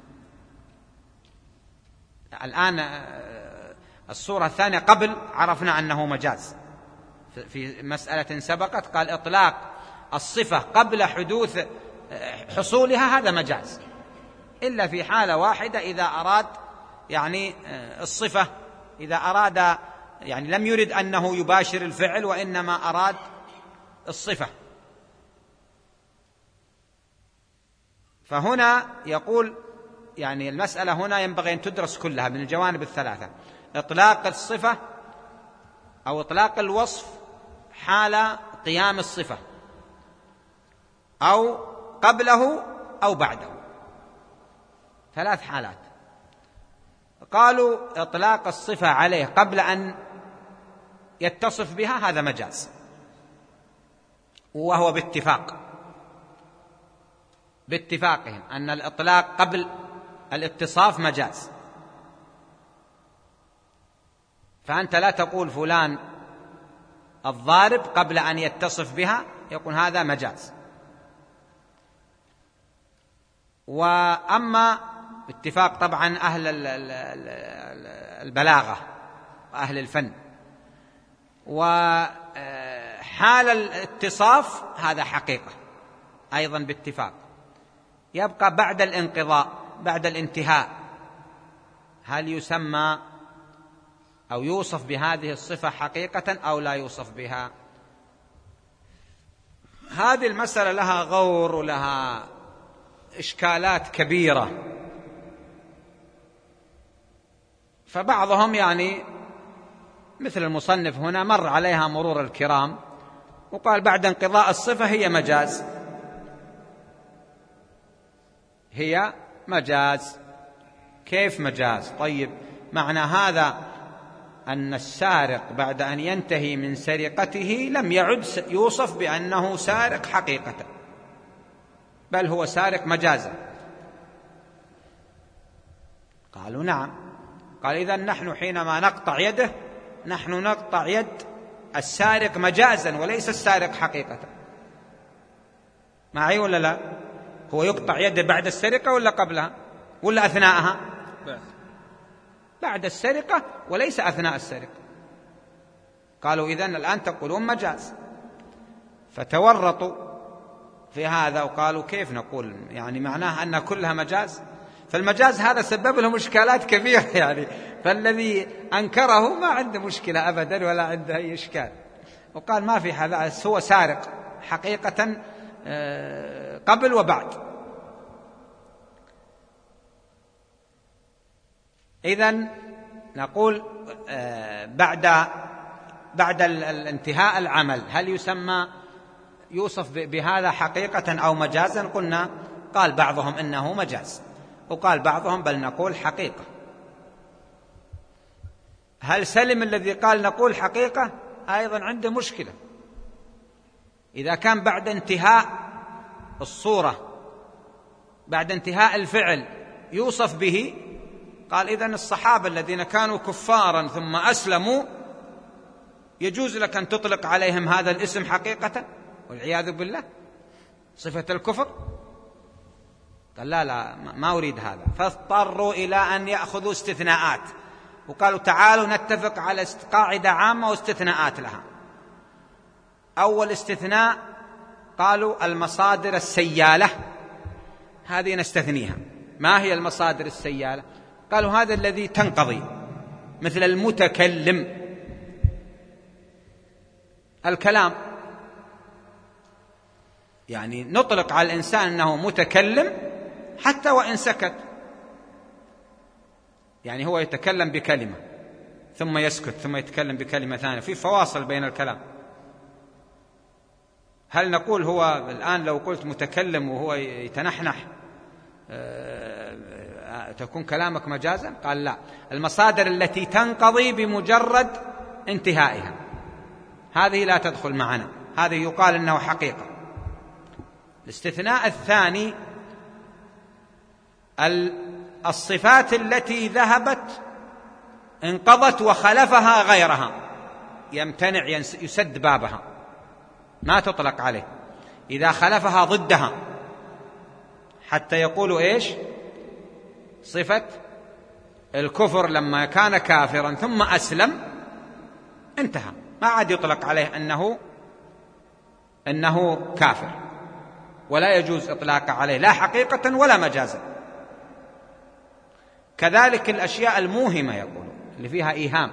الآن الصورة الثانية قبل عرفنا أنه مجاز، في مسألة سبقت قال إطلاق الصفة قبل حدوث حصولها هذا مجاز، إلا في حالة واحدة إذا أراد يعني الصفة، إذا أراد يعني لم يرد أنه يباشر الفعل وإنما أراد الصفة، فهنا يقول يعني المسألة هنا ينبغي أن تدرس كلها من الجوانب الثلاثة: إطلاق الصفة أو إطلاق الوصف حال قيام الصفة، أو قبله أو بعده، ثلاث حالات. قالوا إطلاق الصفة عليه قبل أن يتصف بها هذا مجاز، وهو باتفاق باتفاقهم أن الإطلاق قبل الاتصاف مجاز، فأنت لا تقول فلان الضارب قبل أن يتصف بها، يقول هذا مجاز. وأما باتفاق طبعا أهل البلاغة وأهل الفن، وحال الاتصاف هذا حقيقة أيضا باتفاق. يبقى بعد الانقضاء، بعد الانتهاء، هل يسمى أو يوصف بهذه الصفة حقيقة أو لا يوصف بها؟ هذه المسألة لها غور ولها إشكالات كبيرة، فبعضهم يعني مثل المصنف هنا مر عليها مرور الكرام وقال بعد انقضاء الصفة هي مجاز، هي مجاز. كيف مجاز؟ طيب معنى هذا أن السارق بعد أن ينتهي من سرقته لم يعد يوصف بأنه سارق حقيقة، بل هو سارق مجازا. قالوا نعم. قال إذن نحن حينما نقطع يده نحن نقطع يد السارق مجازا وليس السارق حقيقة. معي ولا لا؟ هو يقطع يده بعد السرقة ولا قبلها ولا أثناءها؟ بعد السرقة وليس أثناء السرقة. قالوا إذن الآن تقولون مجاز، فتورطوا في هذا وقالوا كيف نقول يعني معناه أن كلها مجاز؟ فالمجاز هذا سبب لهم مشكلات كبيرة يعني، فالذي أنكره ما عنده مشكلة أبدا ولا عنده أي إشكال، وقال ما في هذا، هو سارق حقيقة قبل وبعد. إذن نقول بعد بعد الانتهاء العمل هل يسمى يوصف بهذا حقيقة أو مجازا؟ قلنا قال بعضهم إنه مجاز، وقال بعضهم بل نقول حقيقة. هل سلم الذي قال نقول حقيقة؟ أيضا عنده مشكلة. إذا كان بعد انتهاء الصورة، بعد انتهاء الفعل يوصف به، قال إذن الصحابة الذين كانوا كفارا ثم أسلموا يجوز لك أن تطلق عليهم هذا الاسم حقيقة والعياذ بالله، صفة الكفر. قال لا لا ما أريد هذا، فاضطروا إلى أن يأخذوا استثناءات، وقالوا تعالوا نتفق على قاعدة عامة واستثناءات لها. أول استثناء قالوا المصادر السيالة هذه نستثنيها. ما هي المصادر السيالة؟ قالوا هذا الذي تنقضي، مثل المتكلم، الكلام، يعني نطلق على الإنسان أنه متكلم حتى وإن سكت، يعني هو يتكلم بكلمة ثم يسكت ثم يتكلم بكلمة ثانية، في فواصل بين الكلام. هل نقول هو الآن لو قلت متكلم وهو يتنحنح أه تكون كلامك مجازا؟ قال لا، المصادر التي تنقضي بمجرد انتهائها هذه لا تدخل معنا، هذه يقال أنه حقيقة. الاستثناء الثاني الصفات التي ذهبت انقضت وخلفها غيرها، يمتنع يسد بابها، ما تطلق عليه إذا خلفها ضدها، حتى يقولوا إيش؟ صفة الكفر لما كان كافرا ثم أسلم انتهى، ما عاد يطلق عليه أنه أنه كافر، ولا يجوز إطلاق عليه لا حقيقة ولا مجازا. كذلك الأشياء الموهمة يقولون اللي فيها إيهام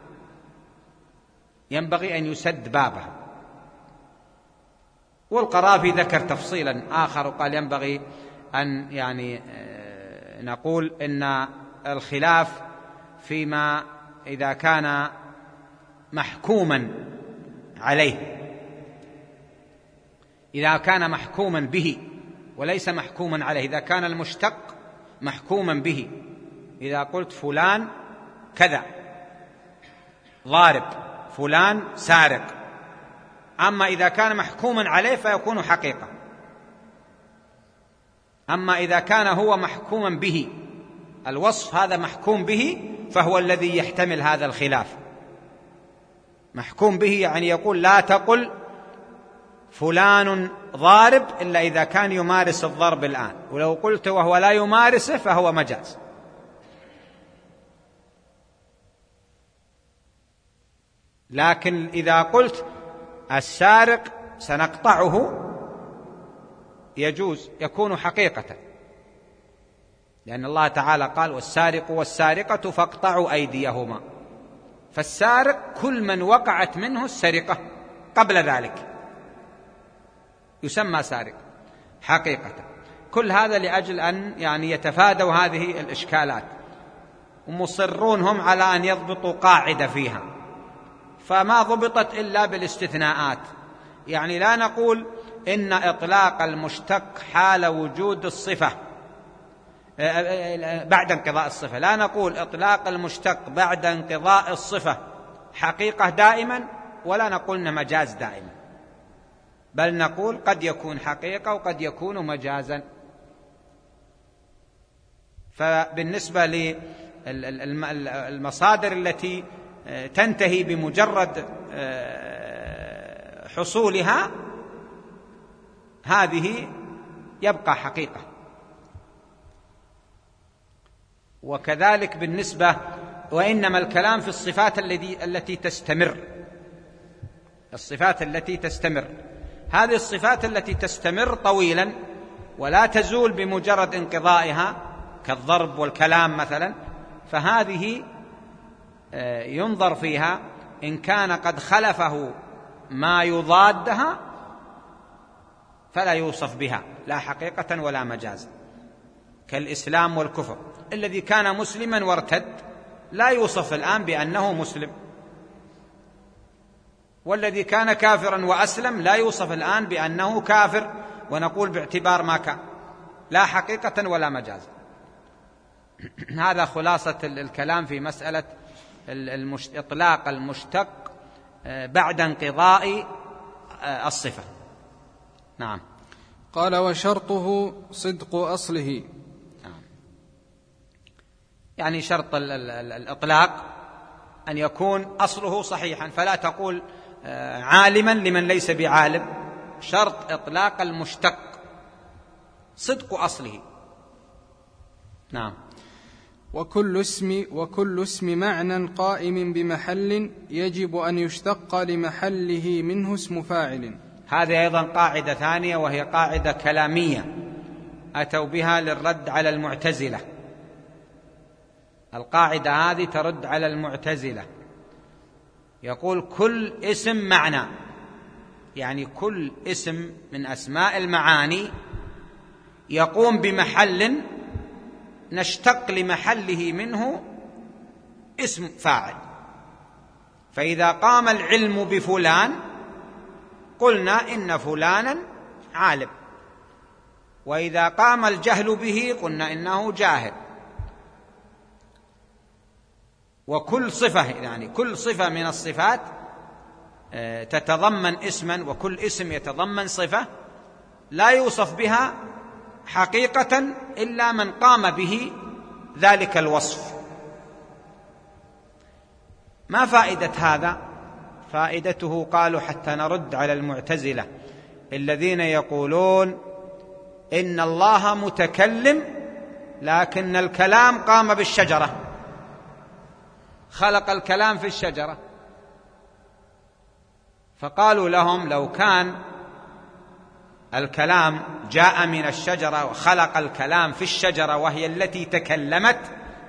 ينبغي أن يسد بابها. والقرافي ذكر تفصيلا آخر وقال ينبغي أن يعني نقول إن الخلاف فيما إذا كان محكوما عليه، إذا كان محكوما به وليس محكوما عليه، إذا كان المشتق محكوما به، إذا قلت فلان كذا ضارب، فلان سارق، أما إذا كان محكوما عليه فيكون حقيقة. أما إذا كان هو محكوما به، الوصف هذا محكوم به، فهو الذي يحتمل هذا الخلاف. محكوم به يعني يقول لا تقل فلان ضارب إلا إذا كان يمارس الضرب الآن، ولو قلت وهو لا يمارسه فهو مجاز. لكن إذا قلت السارق سنقطعه يجوز، يكون حقيقة، لأن الله تعالى قال والسارق والسارقة فاقطعوا أيديهما، فالسارق كل من وقعت منه السرقة قبل ذلك يسمى سارق حقيقة. كل هذا لأجل أن يعني يتفادوا هذه الإشكالات، ومصرون هم على أن يضبطوا قاعدة فيها، فما ضبطت إلا بالاستثناءات. يعني لا نقول إن إطلاق المشتق حال وجود الصفة بعد انقضاء الصفة، لا نقول إطلاق المشتق بعد انقضاء الصفة حقيقة دائما، ولا نقول إنه مجاز دائما، بل نقول قد يكون حقيقة وقد يكون مجازا. فبالنسبة للمصادر التي تنتهي بمجرد حصولها هذه يبقى حقيقة. وكذلك بالنسبة وإنما الكلام في الصفات التي تستمر، الصفات التي تستمر هذه الصفات التي تستمر طويلا ولا تزول بمجرد انقضائها كالضرب والكلام مثلا، فهذه ينظر فيها إن كان قد خلفه ما يضادها فلا يوصف بها لا حقيقة ولا مجازا، كالإسلام والكفر. الذي كان مسلما وارتد لا يوصف الآن بأنه مسلم، والذي كان كافرا وأسلم لا يوصف الآن بأنه كافر، ونقول باعتبار ما كان لا حقيقة ولا مجازا. هذا خلاصة الكلام في مسألة إطلاق المشتق بعد انقضاء الصفة. نعم. قال: وشرطه صدق أصله. نعم. يعني شرط الإطلاق أن يكون أصله صحيحا، فلا تقول عالما لمن ليس بعالم. شرط إطلاق المشتق صدق أصله. نعم. وكل اسم وكل اسم معنى قائم بمحل يجب أن يشتق لمحله منه اسم فاعل. هذه أيضا قاعدة ثانية، وهي قاعدة كلامية أتوا بها للرد على المعتزلة. القاعدة هذه ترد على المعتزلة. يقول كل اسم معنى، يعني كل اسم من أسماء المعاني يقوم بمحل نشتق لمحله منه اسم فاعل. فإذا قام العلم بفلان قلنا إن فلانا عالم، وإذا قام الجهل به قلنا إنه جاهل. وكل صفة، يعني كل صفة من الصفات تتضمن اسما، وكل اسم يتضمن صفة لا يوصف بها حقيقة إلا من قام به ذلك الوصف. ما فائدة هذا؟ فائدته قالوا حتى نرد على المعتزلة الذين يقولون إن الله متكلم لكن الكلام قام بالشجرة، خلق الكلام في الشجرة. فقالوا لهم لو كان الكلام جاء من الشجرة وخلق الكلام في الشجرة وهي التي تكلمت،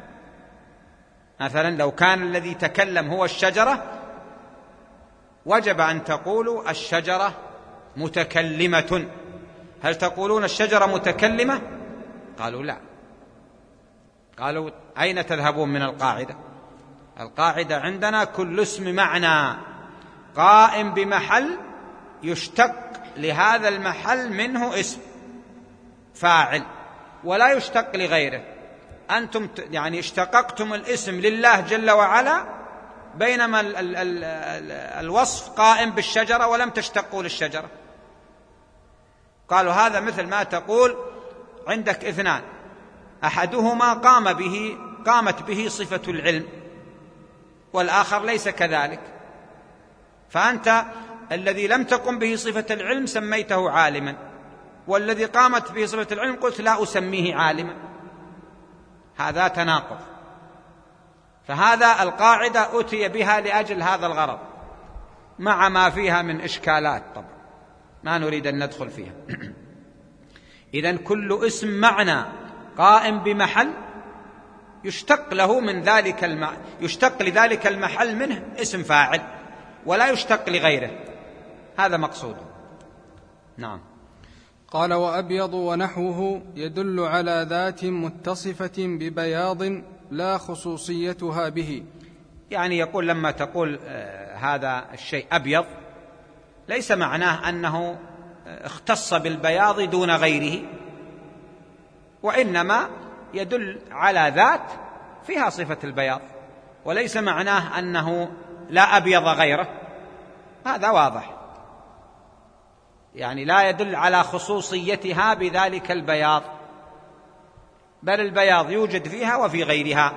مثلا لو كان الذي تكلم هو الشجرة، وجب أن تقولوا الشجرة متكلمة. هل تقولون الشجرة متكلمة؟ قالوا لا. قالوا أين تذهبون من القاعدة؟ القاعدة عندنا كل اسم معنى قائم بمحل يشتق لهذا المحل منه اسم فاعل ولا يشتق لغيره. أنتم يعني اشتققتم الاسم لله جل وعلا، بينما ال ال ال ال الوصف قائم بالشجرة ولم تشتقوا للشجرة. قالوا هذا مثل ما تقول عندك اثنان أحدهما قام به قامت به صفة العلم والآخر ليس كذلك، فأنت الذي لم تقم به صفة العلم سميته عالما، والذي قامت به صفة العلم قلت لا أسميه عالما. هذا تناقض. فهذا القاعدة أتي بها لأجل هذا الغرض، مع ما فيها من إشكالات طبعا ما نريد أن ندخل فيها. إذن كل اسم معنى قائم بمحل يشتق له من ذلك الم... يشتق لذلك المحل منه اسم فاعل ولا يشتق لغيره. هذا مقصود. نعم. قال: وأبيض ونحوه يدل على ذات متصفة ببياض لا خصوصيتها به. يعني يقول لما تقول آه هذا الشيء أبيض ليس معناه أنه اختص بالبياض دون غيره، وإنما يدل على ذات فيها صفة البياض، وليس معناه أنه لا أبيض غيره. هذا واضح، يعني لا يدل على خصوصيتها بذلك البياض، بل البياض يوجد فيها وفي غيرها.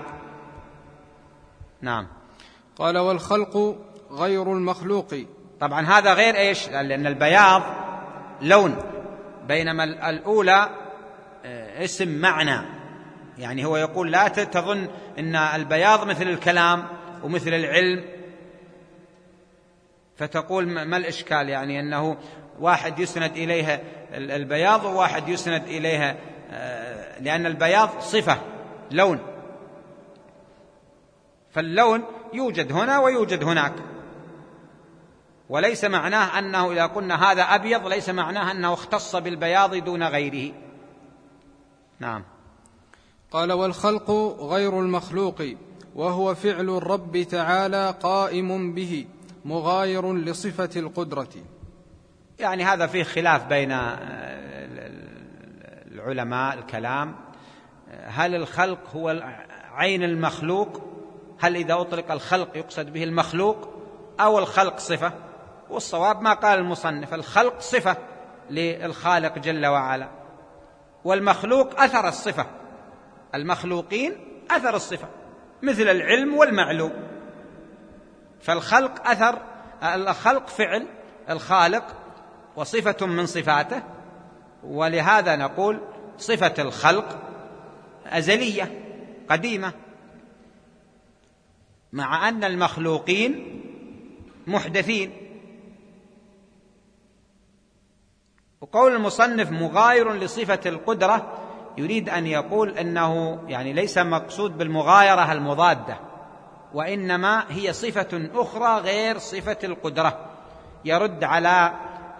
نعم. قال: والخلق غير المخلوق. طبعا هذا غير إيش؟ لأن البياض لون، بينما الأولى اسم معنى. يعني هو يقول لا تظن أن البياض مثل الكلام ومثل العلم، فتقول ما الإشكال؟ يعني أنه واحد يسند إليها البياض وواحد يسند إليها، لأن البياض صفة لون، فاللون يوجد هنا ويوجد هناك، وليس معناه أنه إذا قلنا هذا أبيض ليس معناه أنه اختص بالبياض دون غيره. نعم. قال: والخلق غير المخلوق، وهو فعل الرب تعالى قائم به مغاير لصفة القدرة. يعني هذا فيه خلاف بين العلماء الكلام، هل الخلق هو عين المخلوق؟ هل إذا أطلق الخلق يقصد به المخلوق أو الخلق صفة؟ والصواب ما قال المصنف، الخلق صفة للخالق جل وعلا، والمخلوق أثر الصفة، المخلوقين أثر الصفة مثل العلم والمعلوم. فالخلق أثر، الخلق فعل الخالق وصفة من صفاته، ولهذا نقول صفة الخلق أزلية قديمة، مع أن المخلوقين محدثين. وقول المصنف مغاير لصفة القدرة يريد أن يقول أنه يعني ليس مقصود بالمغايرة المضادة، وإنما هي صفة أخرى غير صفة القدرة. يرد على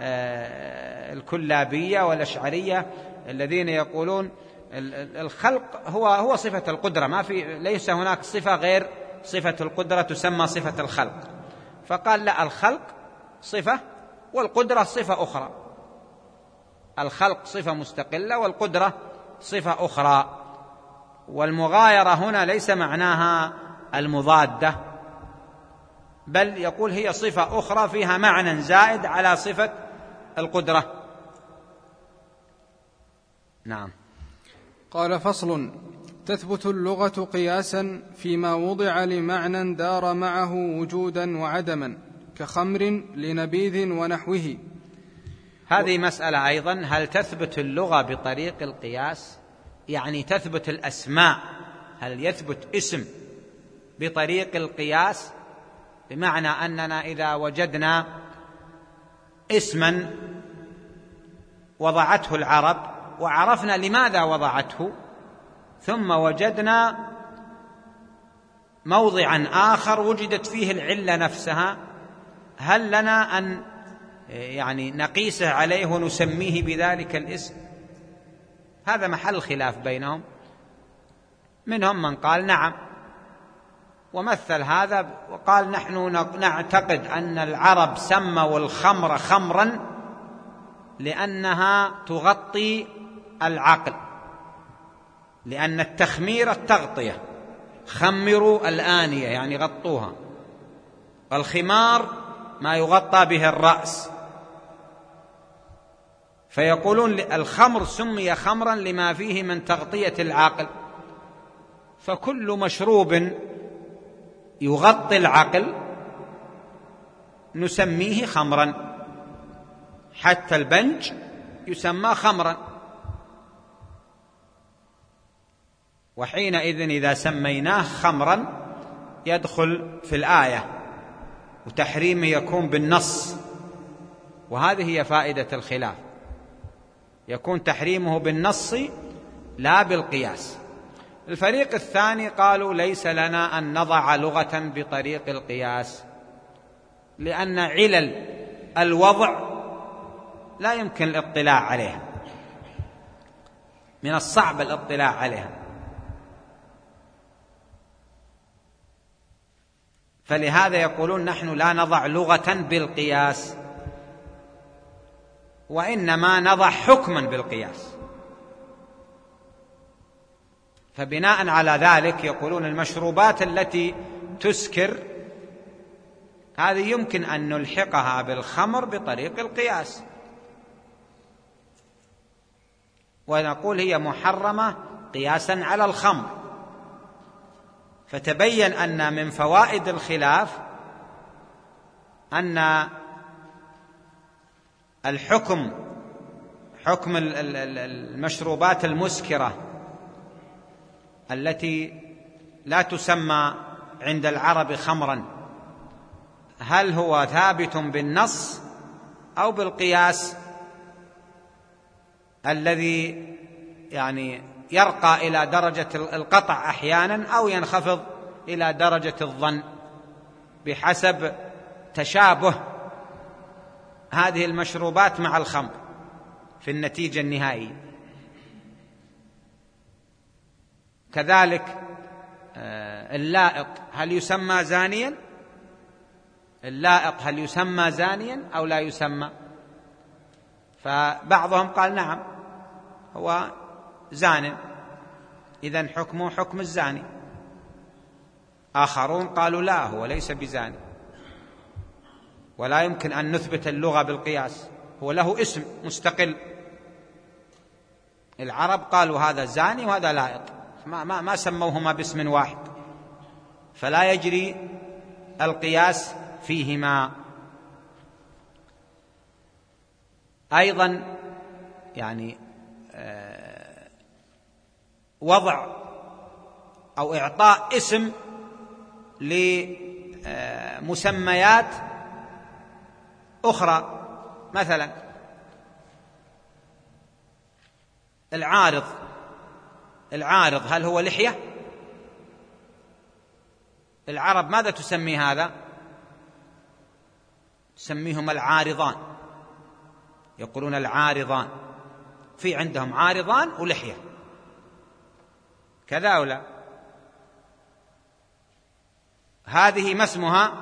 الكلابية والأشعرية الذين يقولون الخلق هو هو صفة القدرة، ما في ليس هناك صفة غير صفة القدرة تسمى صفة الخلق. فقال لا، الخلق صفة والقدرة صفة أخرى، الخلق صفة مستقلة والقدرة صفة أخرى. والمغايرة هنا ليس معناها المضادة، بل يقول هي صفة أخرى فيها معنى زائد على صفة القدرة. نعم. قال: فصل: تثبت اللغة قياسا فيما وضع لمعنى دار معه وجودا وعدما، كخمر لنبيذ ونحوه. هذه مسألة أيضا، هل تثبت اللغة بطريق القياس؟ يعني تثبت الأسماء، هل يثبت اسم بطريق القياس؟ بمعنى أننا إذا وجدنا اسما وضعته العرب وعرفنا لماذا وضعته، ثم وجدنا موضعا آخر وجدت فيه العلة نفسها، هل لنا أن يعني نقيسه عليه ونسميه بذلك الاسم؟ هذا محل خلاف بينهم. منهم من قال نعم، ومثل هذا وقال نحن نعتقد أن العرب سموا الخمر خمرا لأنها تغطي العقل، لأن التخمير التغطية، خمروا الآنية يعني غطوها، والخمار ما يغطى به الرأس، فيقولون الخمر سمي خمرا لما فيه من تغطية العقل. فكل مشروب يغطي العقل نسميه خمرا، حتى البنج يسمى خمرا. وحينئذ إذا سميناه خمرا يدخل في الآية، وتحريمه يكون بالنص، وهذه هي فائدة الخلاف، يكون تحريمه بالنص لا بالقياس. الفريق الثاني قالوا ليس لنا أن نضع لغة بطريق القياس، لأن علل الوضع لا يمكن الاطلاع عليها، من الصعب الاطلاع عليها، فلهذا يقولون نحن لا نضع لغة بالقياس، وإنما نضع حكما بالقياس. فبناء على ذلك يقولون المشروبات التي تسكر هذه يمكن أن نلحقها بالخمر بطريق القياس، ونقول هي محرمة قياسا على الخمر. فتبين أن من فوائد الخلاف أن الحكم حكم المشروبات المسكرة التي لا تسمى عند العرب خمرا، هل هو ثابت بالنص أو بالقياس الذي يعني يرقى إلى درجة القطع أحيانا أو ينخفض إلى درجة الظن بحسب تشابه هذه المشروبات مع الخمر في النتيجة النهائية. كذلك اللائط هل يسمى زانيا؟ اللائط هل يسمى زانيا أو لا يسمى؟ فبعضهم قال نعم هو زان، إذن حكمه حكم الزاني. آخرون قالوا لا، هو ليس بزاني، ولا يمكن أن نثبت اللغة بالقياس، هو له اسم مستقل. العرب قالوا هذا زاني وهذا لائط، ما, ما, ما سموهما باسم واحد، فلا يجري القياس فيهما. أيضا يعني وضع أو إعطاء اسم لمسميات أخرى، مثلا العارض. العارض هل هو لحية؟ العرب ماذا تسمي هذا؟ تسميهما العارضان، يقولون العارضان، في عندهم عارضان ولحية، كذا أو لا؟ هذه ما اسمها؟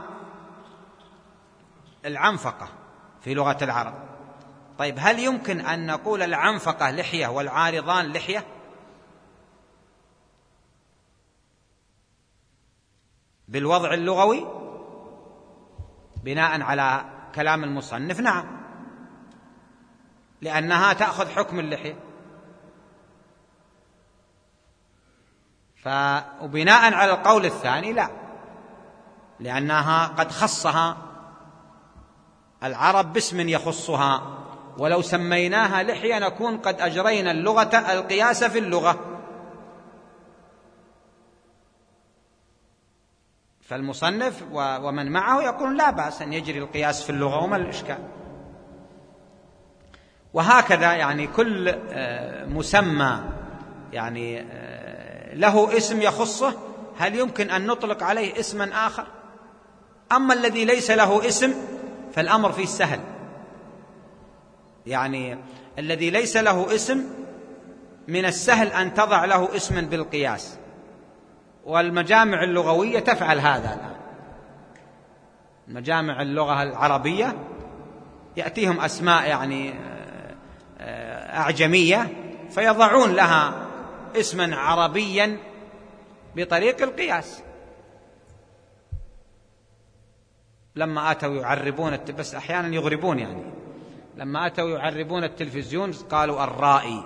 العنفقة في لغة العرب. طيب هل يمكن أن نقول العنفقة لحية والعارضان لحية؟ بالوضع اللغوي بناء على كلام المصنف نعم، لأنها تأخذ حكم اللحية. فبناء على القول الثاني لا، لأنها قد خصها العرب باسم يخصها، ولو سميناها لحية نكون قد أجرينا اللغة القياس في اللغة. فالمصنف ومن معه يقول لا بأس أن يجري القياس في اللغة، وما الإشكال؟ وهكذا يعني كل مسمى يعني له اسم يخصه هل يمكن أن نطلق عليه اسما آخر؟ أما الذي ليس له اسم فالأمر فيه سهل، يعني الذي ليس له اسم من السهل أن تضع له اسما بالقياس، والمجامع اللغوية تفعل هذا الآن. مجامع اللغة العربية يأتيهم أسماء يعني أعجمية فيضعون لها اسما عربيا بطريق القياس. لما أتوا يعربون بس أحيانا يغربون، يعني لما أتوا يعربون التلفزيون قالوا الرائي،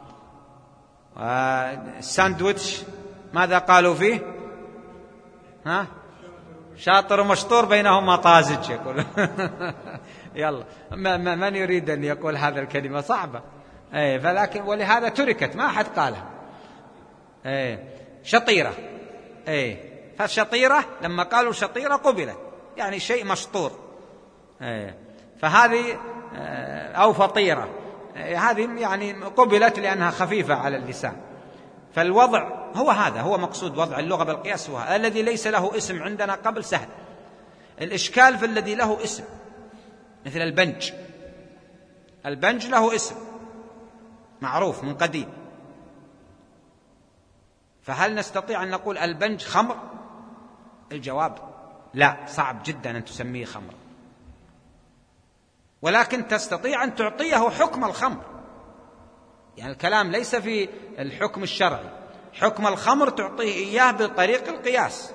الساندويتش ماذا قالوا فيه؟ ها؟ شاطر ومشطور بينهما طازج، يقول يلا من يريد أن يقول هذا الكلمة صعبة، ايه فلكن ولهذا تركت ما أحد قالها. ايه شطيرة، ايه فالشطيرة لما قالوا شطيرة قبلت، يعني شيء مشطور، ايه فهذه أو فطيرة، ايه هذه يعني قبلت لأنها خفيفة على اللسان. فالوضع هو هذا، هو مقصود وضع اللغة بالقياس، هو الذي ليس له اسم عندنا قبل سهل. الإشكال في الذي له اسم، مثل البنج. البنج له اسم معروف من قديم، فهل نستطيع أن نقول البنج خمر؟ الجواب لا، صعب جدا أن تسميه خمر، ولكن تستطيع أن تعطيه حكم الخمر. يعني الكلام ليس في الحكم الشرعي، حكم الخمر تعطيه إياه بطريق القياس،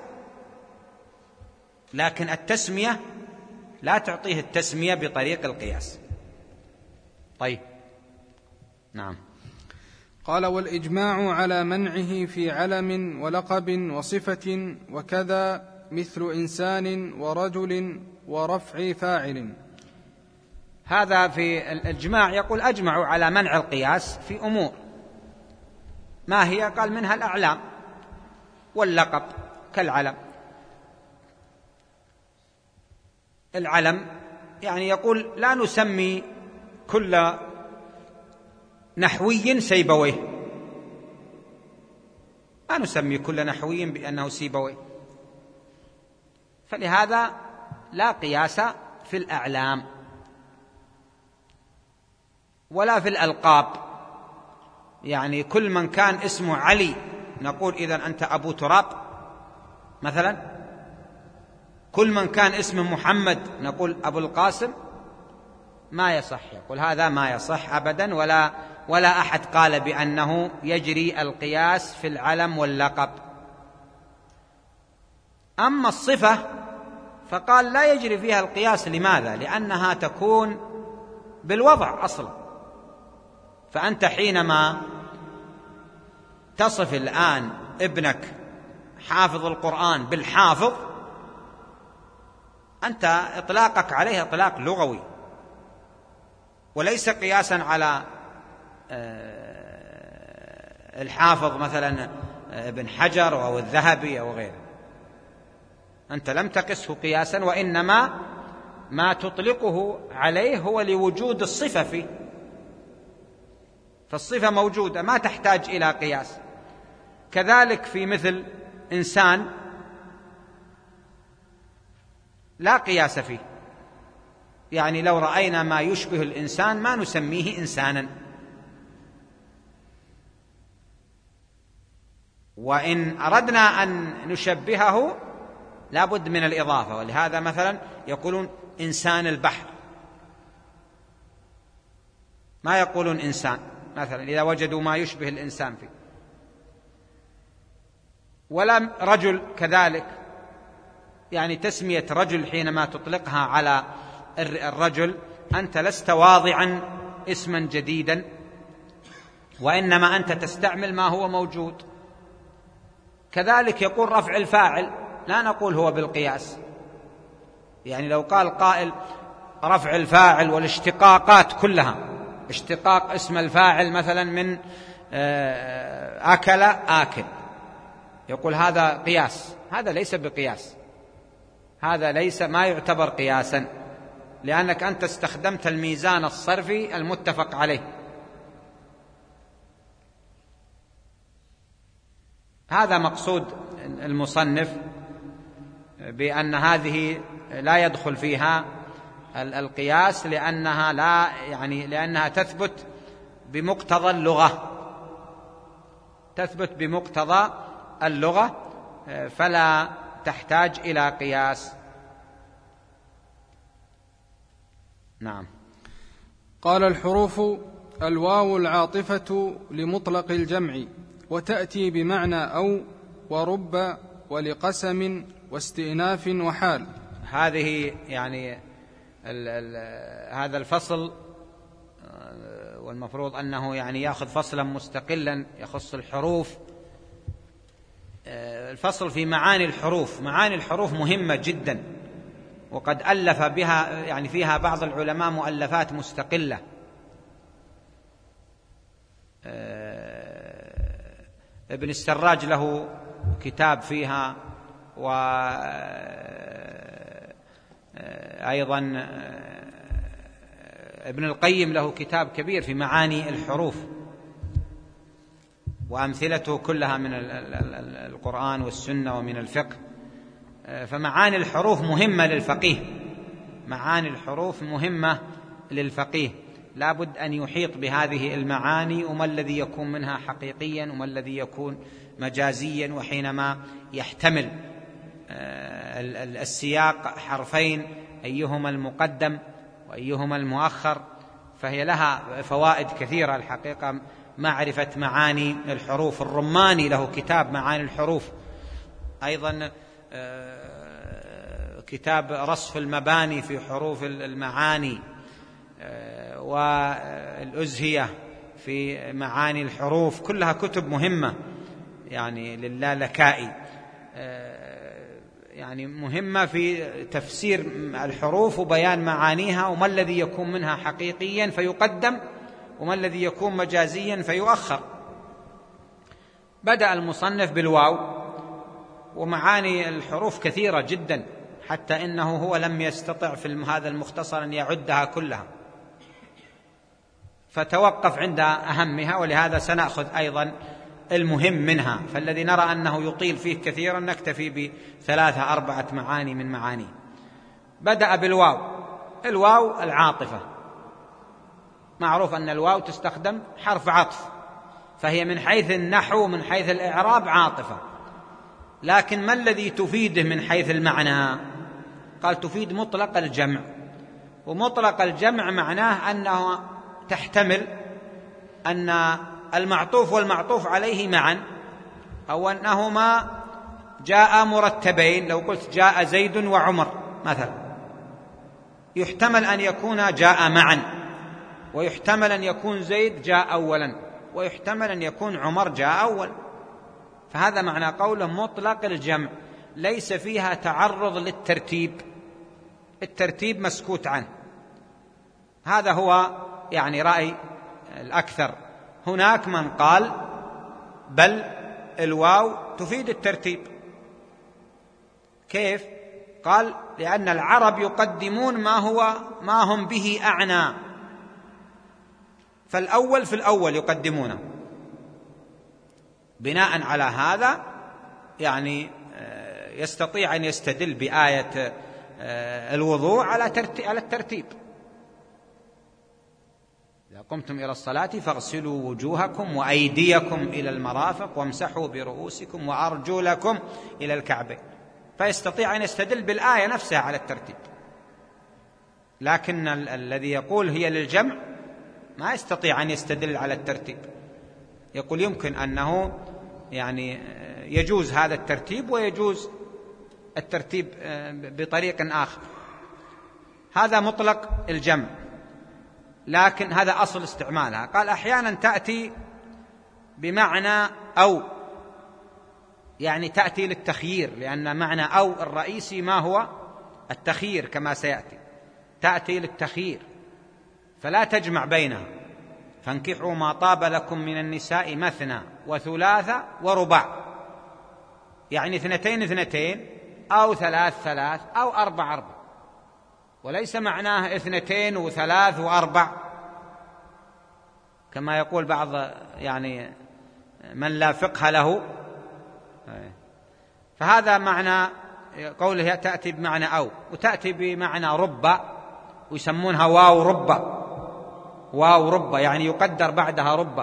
لكن التسمية لا تعطيه التسمية بطريق القياس. طيب نعم. قال: والإجماع على منعه في علم ولقب وصفة وكذا مثل إنسان ورجل ورفع فاعل. هذا في الإجماع، يقول أجمعوا على منع القياس في أمور، ما هي؟ قال منها الأعلام واللقب كالعلم. العلم يعني يقول لا نسمي كل نحوي سيبويه، ما نسمي كل نحوي بأنه سيبويه، فلهذا لا قياس في الأعلام ولا في الألقاب. يعني كل من كان اسمه علي نقول إذن أنت أبو تراب مثلا، كل من كان اسمه محمد نقول أبو القاسم، ما يصح، يقول هذا ما يصح أبدا، ولا ولا أحد قال بأنه يجري القياس في العلم واللقب. أما الصفة فقال لا يجري فيها القياس. لماذا؟ لأنها تكون بالوضع أصلا. فأنت حينما تصف الآن ابنك حافظ القرآن بالحافظ، أنت إطلاقك عليه إطلاق لغوي وليس قياسا على الحافظ مثلا ابن حجر أو الذهبي أو غيره. أنت لم تقسه قياسا، وإنما ما تطلقه عليه هو لوجود الصفة فيه، فالصفة موجودة ما تحتاج إلى قياس. كذلك في مثل إنسان لا قياس فيه، يعني لو رأينا ما يشبه الإنسان ما نسميه إنسانا، وإن أردنا أن نشبهه لا بد من الإضافة. ولهذا مثلا يقولون إنسان البحر، ما يقولون إنسان مثلا إذا وجدوا ما يشبه الإنسان فيه. ولا رجل كذلك، يعني تسمية رجل حينما تطلقها على الرجل أنت لست واضعا اسما جديدا، وإنما أنت تستعمل ما هو موجود. كذلك يقول رفع الفاعل، لا نقول هو بالقياس. يعني لو قال قائل رفع الفاعل والاشتقاقات كلها، اشتقاق اسم الفاعل مثلا من أكل آكل، يقول هذا قياس، هذا ليس بقياس، هذا ليس ما يعتبر قياسا، لأنك أنت استخدمت الميزان الصرفي المتفق عليه. هذا مقصود المصنف بأن هذه لا يدخل فيها القياس، لأنها لا يعني لأنها تثبت بمقتضى اللغة، تثبت بمقتضى اللغة فلا تحتاج إلى قياس. نعم. قال الحروف الواو العاطفة لمطلق الجمع، وتأتي بمعنى أو ورب ولقسم واستئناف وحال. هذه يعني ال ال هذا الفصل، والمفروض أنه يعني يأخذ فصلا مستقلا يخص الحروف. الفصل في معاني الحروف. معاني الحروف مهمة جدا، وقد ألف بها يعني فيها بعض العلماء مؤلفات مستقلة. ابن السراج له كتاب فيها، وأيضا ابن القيم له كتاب كبير في معاني الحروف، وأمثلته كلها من القرآن والسنة ومن الفقه. فمعاني الحروف مهمة للفقيه، معاني الحروف مهمة للفقيه، لا بد أن يحيط بهذه المعاني، وما الذي يكون منها حقيقيا وما الذي يكون مجازيا. وحينما يحتمل السياق حرفين أيهما المقدم وأيهما المؤخر، فهي لها فوائد كثيرة الحقيقة معرفة معاني الحروف. الرماني له كتاب معاني الحروف، أيضا كتاب رصف المباني في حروف المعاني، والأزهية في معاني الحروف، كلها كتب مهمة يعني للالكائي، يعني مهمة في تفسير الحروف وبيان معانيها، وما الذي يكون منها حقيقيا فيقدم وما الذي يكون مجازيا فيؤخر. بدأ المصنف بالواو، ومعاني الحروف كثيرة جدا، حتى إنه هو لم يستطع في هذا المختصر أن يعدها كلها، فتوقف عند أهمها، ولهذا سنأخذ أيضا المهم منها. فالذي نرى أنه يطيل فيه كثيرا نكتفي بثلاثة أربعة معاني من معانيه. بدأ بالواو. الواو العاطفة، معروف أن الواو تستخدم حرف عطف، فهي من حيث النحو من حيث الإعراب عاطفة، لكن ما الذي تفيده من حيث المعنى؟ قال تفيد مطلق الجمع، ومطلق الجمع معناه أنه تحتمل أن المعطوف والمعطوف عليه معا أو أنهما جاء مرتبين. لو قلت جاء زيد وعمر مثلا، يحتمل أن يكون جاء معا، ويحتمل أن يكون زيد جاء أولا، ويحتمل أن يكون عمر جاء أول. فهذا معنى قوله مطلق الجمع، ليس فيها تعرض للترتيب، الترتيب مسكوت عنه. هذا هو يعني رأي الأكثر. هناك من قال بل الواو تفيد الترتيب. كيف؟ قال لأن العرب يقدمون ما هو ما هم به أعنى، فالأول في الأول يقدمونه. بناء على هذا يعني يستطيع أن يستدل بآية الوضوء على الترتيب. إذا قمتم إلى الصلاة فاغسلوا وجوهكم وأيديكم إلى المرافق وامسحوا برؤوسكم وأرجلكم إلى الكعبين، فيستطيع أن يستدل بالآية نفسها على الترتيب. لكن ال- الذي يقول هي للجمع ما يستطيع أن يستدل على الترتيب، يقول يمكن أنه يعني يجوز هذا الترتيب ويجوز الترتيب بطريق آخر. هذا مطلق الجمع، لكن هذا أصل استعمالها. قال أحيانا تأتي بمعنى أو، يعني تأتي للتخيير، لأن معنى أو الرئيسي ما هو التخيير كما سيأتي، تأتي للتخيير فلا تجمع بينها. فانكحوا ما طاب لكم من النساء مثنى وثلاثة ورباع، يعني اثنتين اثنتين أو ثلاث ثلاث أو أربع أربع، وليس معناه اثنتين وثلاث وأربع كما يقول بعض يعني من لا فقه له. فهذا معنى قوله تأتي بمعنى أو، وتأتي بمعنى رب، ويسمونها واو رب، واو رب يعني يقدر بعدها رب.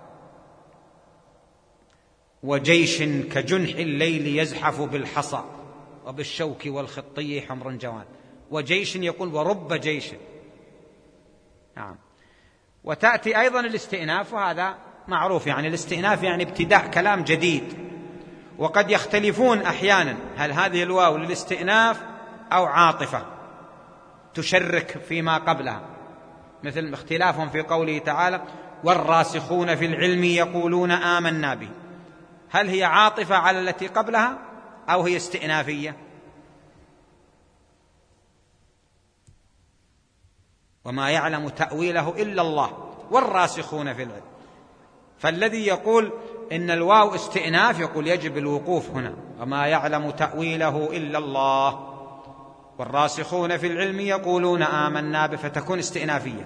وجيش كجنح الليل يزحف بالحصى وبالشوك والخطي حمر جوان. وجيش يقول ورب جيش. نعم. وتأتي أيضا الاستئناف، وهذا معروف، يعني الاستئناف يعني ابتداء كلام جديد. وقد يختلفون أحيانا هل هذه الواو للاستئناف أو عاطفة تشرك فيما قبلها، مثل اختلافهم في قوله تعالى والراسخون في العلم يقولون آمنا به، هل هي عاطفة على التي قبلها أو هي استئنافية؟ وما يعلم تأويله إلا الله والراسخون في العلم. فالذي يقول إن الواو استئناف يقول يجب الوقوف هنا، وما يعلم تأويله إلا الله والراسخون في العلم يقولون آمنا به، فتكون استئنافية.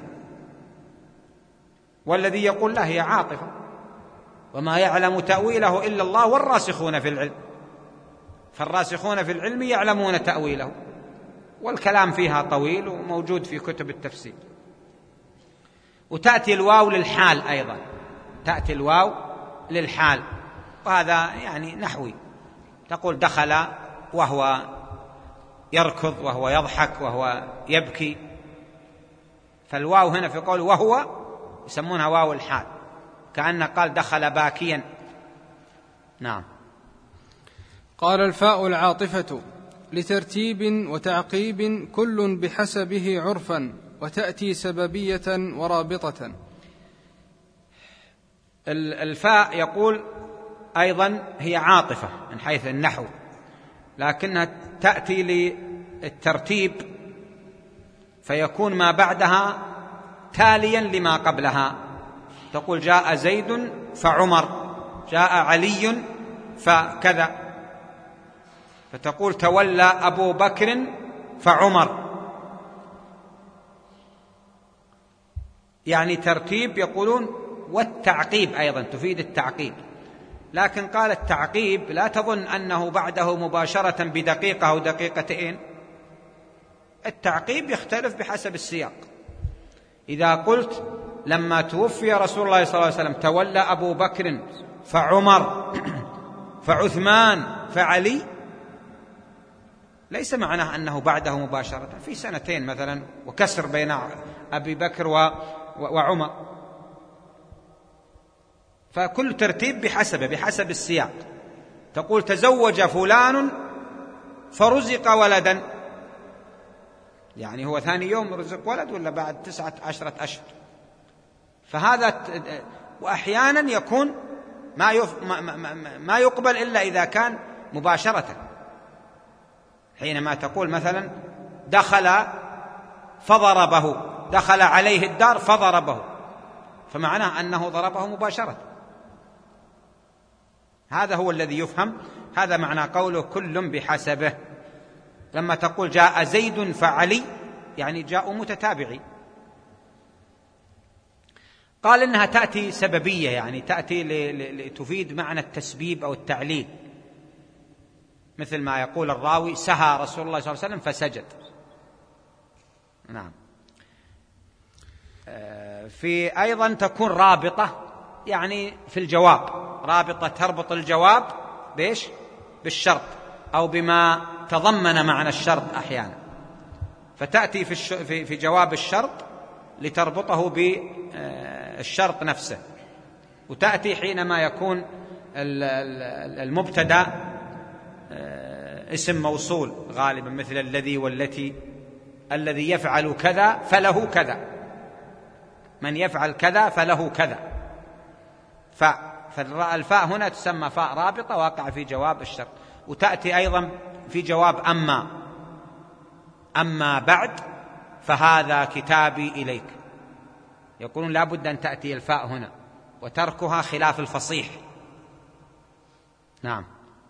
والذي يقول لا هي عاطفة، وما يعلم تأويله إلا الله والراسخون في العلم، فالراسخون في العلم يعلمون تأويله، والكلام فيها طويل وموجود في كتب التفسير. وتأتي الواو للحال أيضا، تأتي الواو للحال، وهذا يعني نحوي، تقول دخل وهو يركض وهو يضحك وهو يبكي، فالواو هنا في قول وهو يسمونها واو الحال، كأنه قال دخل باكيا. نعم. قال الفاء العاطفة لترتيب وتعقيب كل بحسبه عرفا، وتأتي سببية ورابطة. الفاء يقول أيضا هي عاطفة من حيث النحو، لكنها تأتي للترتيب، فيكون ما بعدها تاليا لما قبلها. تقول جاء زيد فعمر، جاء علي فكذا، فتقول تولى أبو بكر فعمر، يعني ترتيب. يقولون والتعقيب أيضا تفيد التعقيب، لكن قال التعقيب لا تظن أنه بعده مباشرة بدقيقة أو دقيقتين، التعقيب يختلف بحسب السياق. إذا قلت لما توفي رسول الله صلى الله عليه وسلم تولى أبو بكر فعمر فعثمان فعلي، ليس معناه أنه بعده مباشرة، في سنتين مثلا وكسر بين أبي بكر وعمر. فكل ترتيب بحسبه، بحسب السياق. تقول تزوج فلان فرزق ولدا، يعني هو ثاني يوم رزق ولد ولا بعد تسعة عشرة أشهر؟ فهذا. وأحيانا يكون ما, يف... ما, ما, ما يقبل إلا إذا كان مباشرة، حينما تقول مثلا دخل فضربه، دخل عليه الدار فضربه، فمعناه أنه ضربه مباشرة. هذا هو الذي يفهم، هذا معنى قوله كل بحسبه. لما تقول جاء زيد فعلي، يعني جاءوا متتابعي. قال إنها تأتي سببية، يعني تأتي لتفيد معنى التسبيب أو التعليل، مثل ما يقول الراوي سهى رسول الله صلى الله عليه وسلم فسجد. نعم. في أيضا تكون رابطة، يعني في الجواب رابطة تربط الجواب بإيش؟ بالشرط أو بما تضمن معنى الشرط أحيانا، فتأتي في, الش... في... في جواب الشرط لتربطه بالشرط نفسه، وتأتي حينما يكون المبتدأ اسم موصول غالبا، مثل الذي والتي، الذي يفعل كذا فله كذا، من يفعل كذا فله كذا. فالفاء هنا تسمى فاء رابطة واقع في جواب الشرط. وتأتي أيضا في جواب أما أما بعد فهذا كتابي إليك، يقولون لا بد أن تأتي الفاء هنا، وتركها خلاف الفصيح. نعم.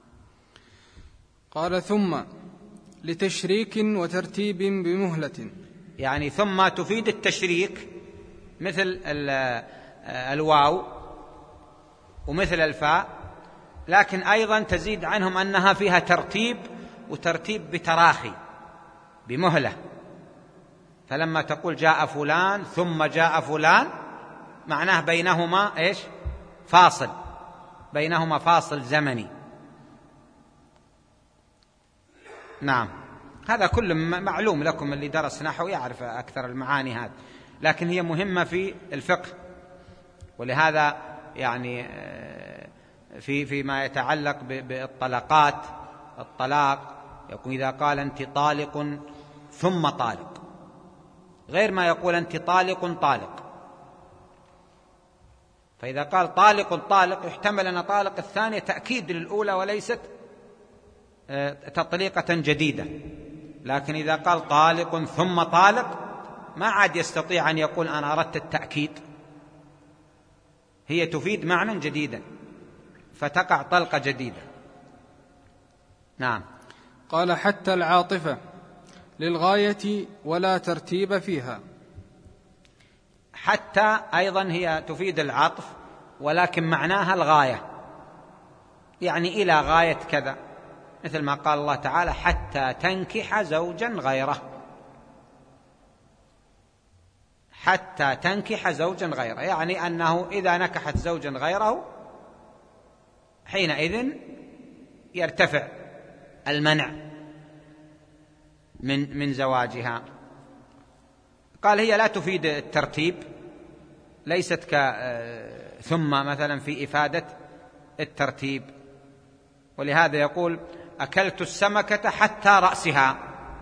قال ثم لتشريك وترتيب بمهلة، يعني ثم تفيد التشريك مثل الواو ومثل الفاء، لكن أيضا تزيد عنهم أنها فيها ترتيب، وترتيب بتراخي بمهلة. فلما تقول جاء فلان ثم جاء فلان، معناه بينهما إيش؟ فاصل، بينهما فاصل زمني. نعم. هذا كله معلوم لكم، اللي درس نحو يعرف أكثر المعاني هذه، لكن هي مهمة في الفقه. ولهذا يعني في فيما يتعلق بالطلقات، الطلاق يقول إذا قال أنت طالق ثم طالق، غير ما يقول أنت طالق طالق. فإذا قال طالق طالق يحتمل أن طالق الثانية تأكيد للأولى وليست تطليقة جديدة، لكن إذا قال طالق ثم طالق ما عاد يستطيع أن يقول أنا أردت التأكيد، هي تفيد معنى جديدا فتقع طلقة جديدة. نعم. قال حتى العاطفة للغاية ولا ترتيب فيها. حتى أيضا هي تفيد العطف، ولكن معناها الغاية، يعني إلى غاية كذا، مثل ما قال الله تعالى حتى تنكح زوجا غيره، حتى تنكح زوجا غيره، يعني أنه إذا نكحت زوجا غيره حينئذ يرتفع المنع من من زواجها. قال هي لا تفيد الترتيب، ليست ك ثم مثلا في إفادة الترتيب، ولهذا يقول أكلت السمكة حتى رأسها،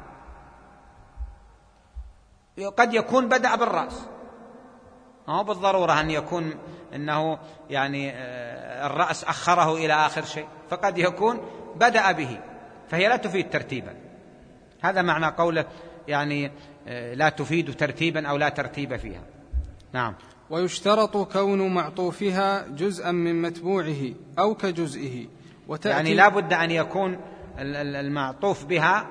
قد يكون بدأ بالرأس، ما هو بالضرورة أن يكون أنه يعني الرأس أخره إلى آخر شيء، فقد يكون بدأ به، فهي لا تفيد ترتيبا. هذا معنى قوله يعني لا تفيد ترتيبا أو لا ترتيب فيها. نعم. ويشترط كون معطوفها جزءا من متبوعه أو كجزئه، يعني لا بد أن يكون المعطوف بها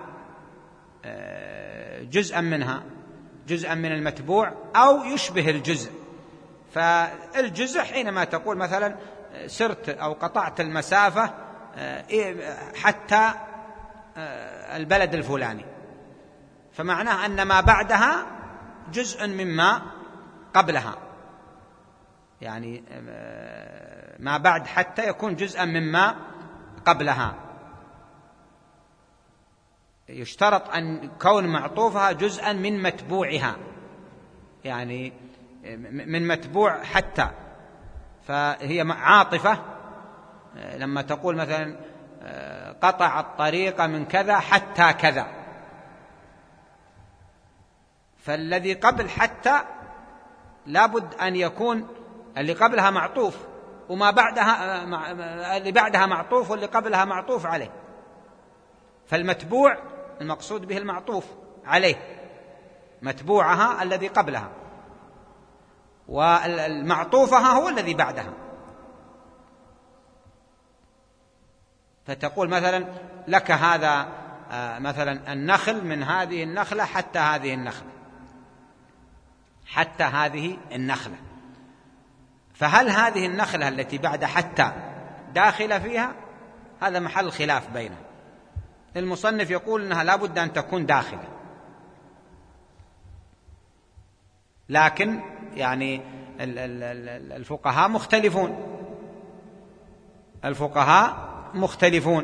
جزءا منها، جزءا من المتبوع أو يشبه الجزء. فالجزء حينما تقول مثلا سرت أو قطعت المسافة حتى البلد الفلاني، فمعناه أن ما بعدها جزء مما قبلها، يعني ما بعد حتى يكون جزءا مما قبلها. يشترط أن كون معطوفها جزءا من متبوعها، يعني من متبوع حتى، فهي عاطفة. لما تقول مثلا قطع الطريق من كذا حتى كذا، فالذي قبل حتى لابد أن يكون اللي قبلها معطوف، وما بعدها اللي بعدها معطوف، واللي قبلها معطوف عليه. فالمتبوع المقصود به المعطوف عليه، متبوعها الذي قبلها، والمعطوفها هو الذي بعدها. فتقول مثلا لك هذا مثلا النخل من هذه النخلة حتى هذه النخلة، حتى هذه النخلة. فهل هذه النخلة التي بعد حتى داخلة فيها؟ هذا محل خلاف بينه. المصنف يقول إنها لا بد أن تكون داخلة، لكن يعني الفقهاء مختلفون الفقهاء مختلفون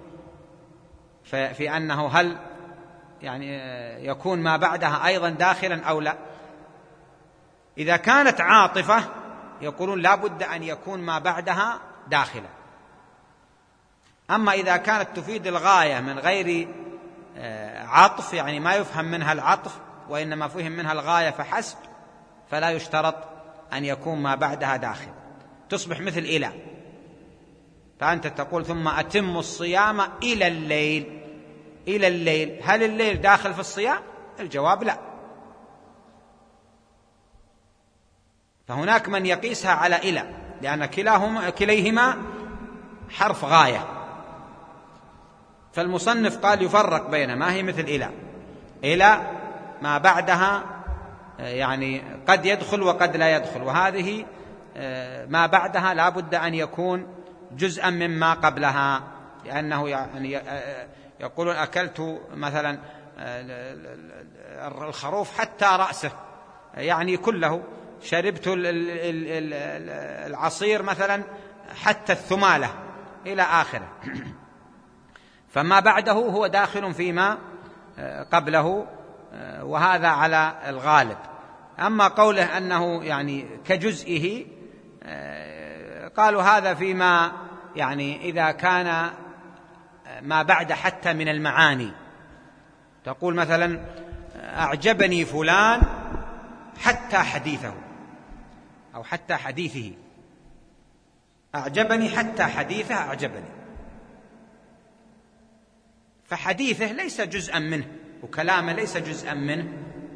في أنه هل يعني يكون ما بعدها أيضا داخلا أو لا. إذا كانت عاطفة يقولون لا بد أن يكون ما بعدها داخلا. أما إذا كانت تفيد الغاية من غير عطف، يعني ما يفهم منها العطف وإنما فهم منها الغاية فحسب، فلا يشترط أن يكون ما بعدها داخل. تصبح مثل إلى، فأنت تقول ثم أتم الصيام إلى الليل. إلى الليل، هل الليل داخل في الصيام؟ الجواب لا. فهناك من يقيسها على إلى، لأن كلاهما كليهما حرف غاية. فالمصنف قال يفرق بين ما هي مثل إلى. إلى ما بعدها يعني قد يدخل وقد لا يدخل، وهذه ما بعدها لا بد أن يكون جزءا مما قبلها، لأنه يعني يقولون أكلت مثلا الخروف حتى رأسه، يعني كله. شربت العصير مثلا حتى الثمالة إلى آخره. فما بعده هو داخل فيما قبله، وهذا على الغالب. أما قوله أنه يعني كجزئه، قالوا هذا فيما يعني إذا كان ما بعد حتى من المعاني. تقول مثلا أعجبني فلان حتى حديثه، أو حتى حديثه. أعجبني حتى حديثه أعجبني، فحديثه ليس جزءا منه، وكلامه ليس جزءا منه،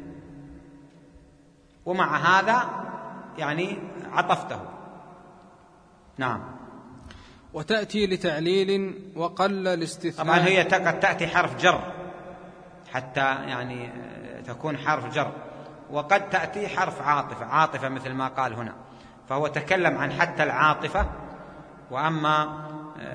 ومع هذا يعني عطفته. نعم. وتأتي لتعليل وقل الاستثناء. طبعا هي قد تأتي حرف جر حتى يعني تكون حرف جر، وقد تأتي حرف عاطفة عاطفة مثل ما قال هنا. فهو تكلم عن حتى العاطفة، وأما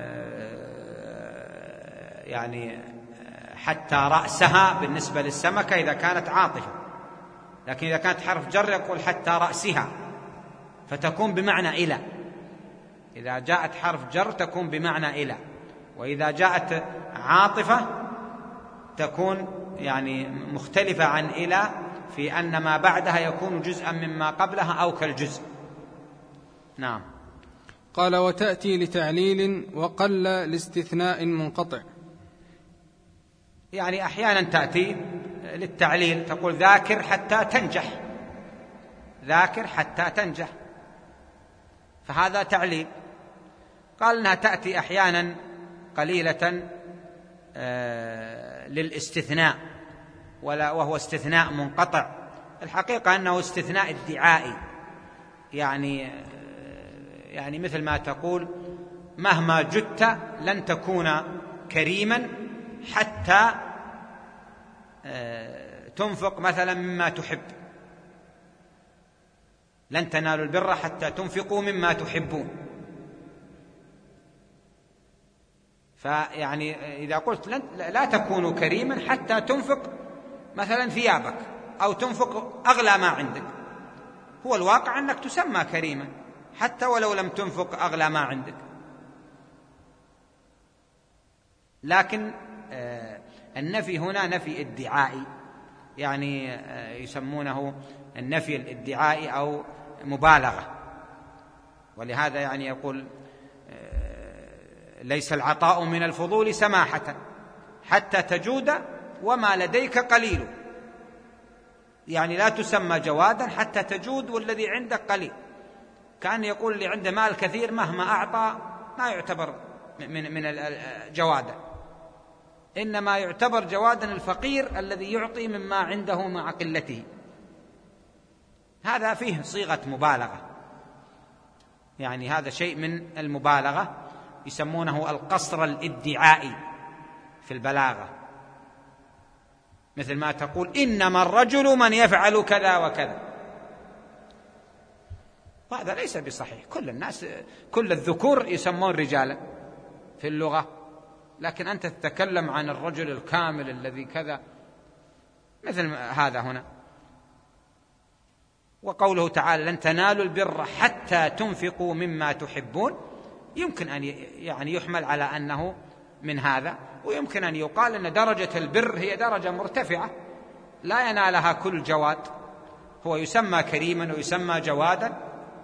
يعني حتى رأسها بالنسبة للسمكة إذا كانت عاطفة، لكن إذا كانت حرف جر يقول حتى رأسها، فتكون بمعنى إلى. إذا جاءت حرف جر تكون بمعنى إلى، وإذا جاءت عاطفة تكون يعني مختلفة عن إلى، في أن ما بعدها يكون جزءا مما قبلها أو كالجزء. نعم. قال وتأتي لتعليل وقل لاستثناء منقطع. يعني أحيانا تأتي للتعليل، تقول ذاكر حتى تنجح، ذاكر حتى تنجح، فهذا تعليل. قال إنها تأتي أحيانا قليلة للاستثناء، وهو استثناء منقطع. الحقيقة أنه استثناء ادعائي، يعني يعني مثل ما تقول مهما جدت لن تكون كريما حتى تنفق مثلا مما تحب، لن تنالوا البر حتى تنفقوا مما تحبون. فيعني إذا قلت لن لا تكون كريما حتى تنفق مثلا ثيابك أو تنفق أغلى ما عندك، هو الواقع أنك تسمى كريما حتى ولو لم تنفق أغلى ما عندك. لكن النفي هنا نفي ادعائي، يعني يسمونه النفي الادعائي أو مبالغة. ولهذا يعني يقول ليس العطاء من الفضول سماحة حتى تجود وما لديك قليل، يعني لا تسمى جوادا حتى تجود والذي عندك قليل. كان يقول اللي عنده مال كثير مهما أعطى ما يعتبر من من الجوادا، إنما يعتبر جوادا الفقير الذي يعطي مما عنده مع قلته. هذا فيه صيغة مبالغة، يعني هذا شيء من المبالغة، يسمونه القصر الادعائي في البلاغة، مثل ما تقول إنما الرجل من يفعل كذا وكذا، وهذا ليس بصحيح. كل الناس كل الذكور يسمون رجالا في اللغة، لكن أنت تتكلم عن الرجل الكامل الذي كذا، مثل هذا هنا. وقوله تعالى لن تنالوا البر حتى تنفقوا مما تحبون، يمكن أن يعني يحمل على أنه من هذا، ويمكن أن يقال أن درجة البر هي درجة مرتفعة لا ينالها كل جواد، هو يسمى كريما ويسمى جوادا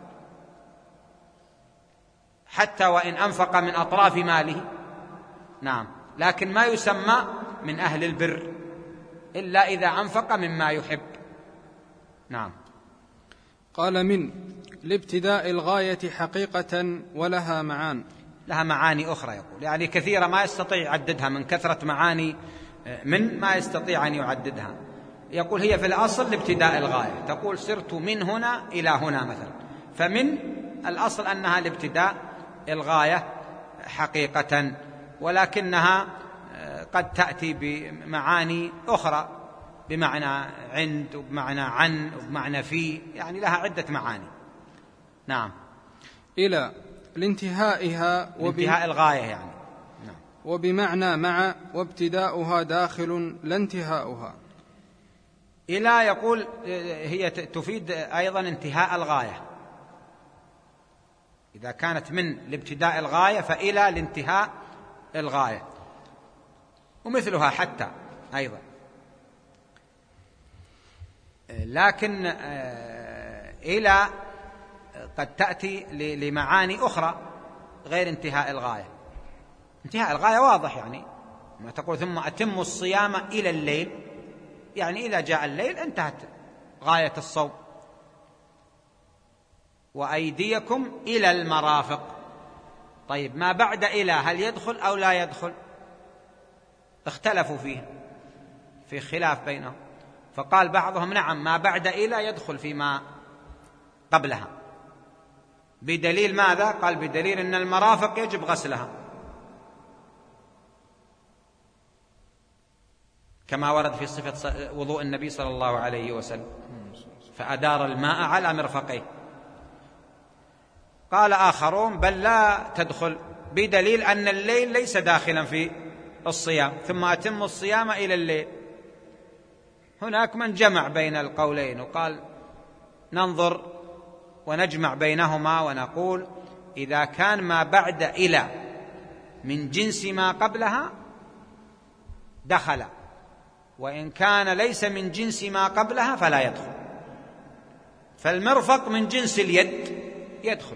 حتى وإن أنفق من أطراف ماله، نعم، لكن ما يسمى من أهل البر إلا إذا أنفق مما يحب. نعم. قال من لابتداء الغاية حقيقة ولها معان، لها معاني أخرى يقول، يعني كثيرة ما يستطيع يعددها من كثرة معاني من ما يستطيع أن يعددها. يقول هي في الأصل لابتداء الغاية، تقول سرت من هنا إلى هنا مثلا، فمن الأصل أنها لابتداء الغاية حقيقة، ولكنها قد تأتي بمعاني أخرى، بمعنى عند وبمعنى عن وبمعنى في، يعني لها عدة معاني. نعم. إلى لانتهائها وانتهاء الغاية يعني. نعم. وبمعنى مع وابتداؤها داخل لا انتهاؤها. إلى يقول هي تفيد أيضا انتهاء الغاية، إذا كانت من لابتداء الغاية فإلى لانتهاء الغاية، ومثلها حتى أيضا، لكن إلى قد تأتي لمعاني أخرى غير انتهاء الغاية. انتهاء الغاية واضح، يعني ما تقول ثم أتم الصيام إلى الليل، يعني إذا جاء الليل انتهت غاية الصوم. وأيديكم إلى المرافق، طيب ما بعد إلى هل يدخل أو لا يدخل؟ اختلفوا فيه، في خلاف بينهم، فقال بعضهم نعم ما بعد إلى يدخل فيما قبلها، بدليل ماذا؟ قال بدليل أن المرافق يجب غسلها، كما ورد في صفة وضوء النبي صلى الله عليه وسلم، فأدار الماء على مرفقيه. قال آخرون بل لا تدخل، بدليل أن الليل ليس داخلا في الصيام، ثم أتم الصيام إلى الليل. هناك من جمع بين القولين وقال ننظر ونجمع بينهما ونقول إذا كان ما بعد إلى من جنس ما قبلها دخل، وإن كان ليس من جنس ما قبلها فلا يدخل. فالمرفق من جنس اليد يدخل،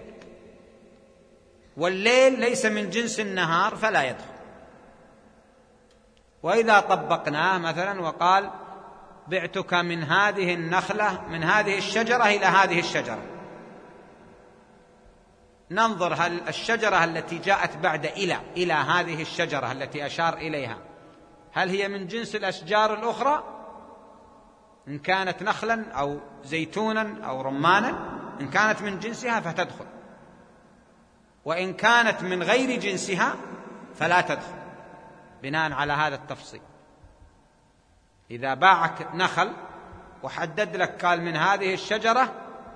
والليل ليس من جنس النهار فلا يدخل. وإذا طبقناه مثلا وقال بعتك من هذه النخلة من هذه الشجرة إلى هذه الشجرة، ننظر هل الشجرة التي جاءت بعد إلى إلى هذه الشجرة التي أشار إليها هل هي من جنس الأشجار الأخرى، إن كانت نخلا أو زيتونا أو رمانا، إن كانت من جنسها فتدخل، وإن كانت من غير جنسها فلا تدخل، بناء على هذا التفصيل. إذا باعك نخل وحدد لك قال من هذه الشجرة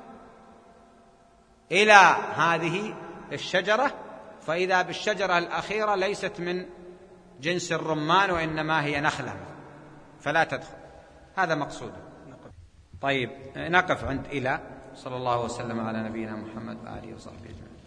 إلى هذه الشجرة، فإذا بالشجرة الأخيرة ليست من جنس الرمان وإنما هي نخلة فلا تدخل، هذا مقصود. طيب نقف عند إلى. صلى الله وسلم على نبينا محمد وآله وصحبه أجمعين.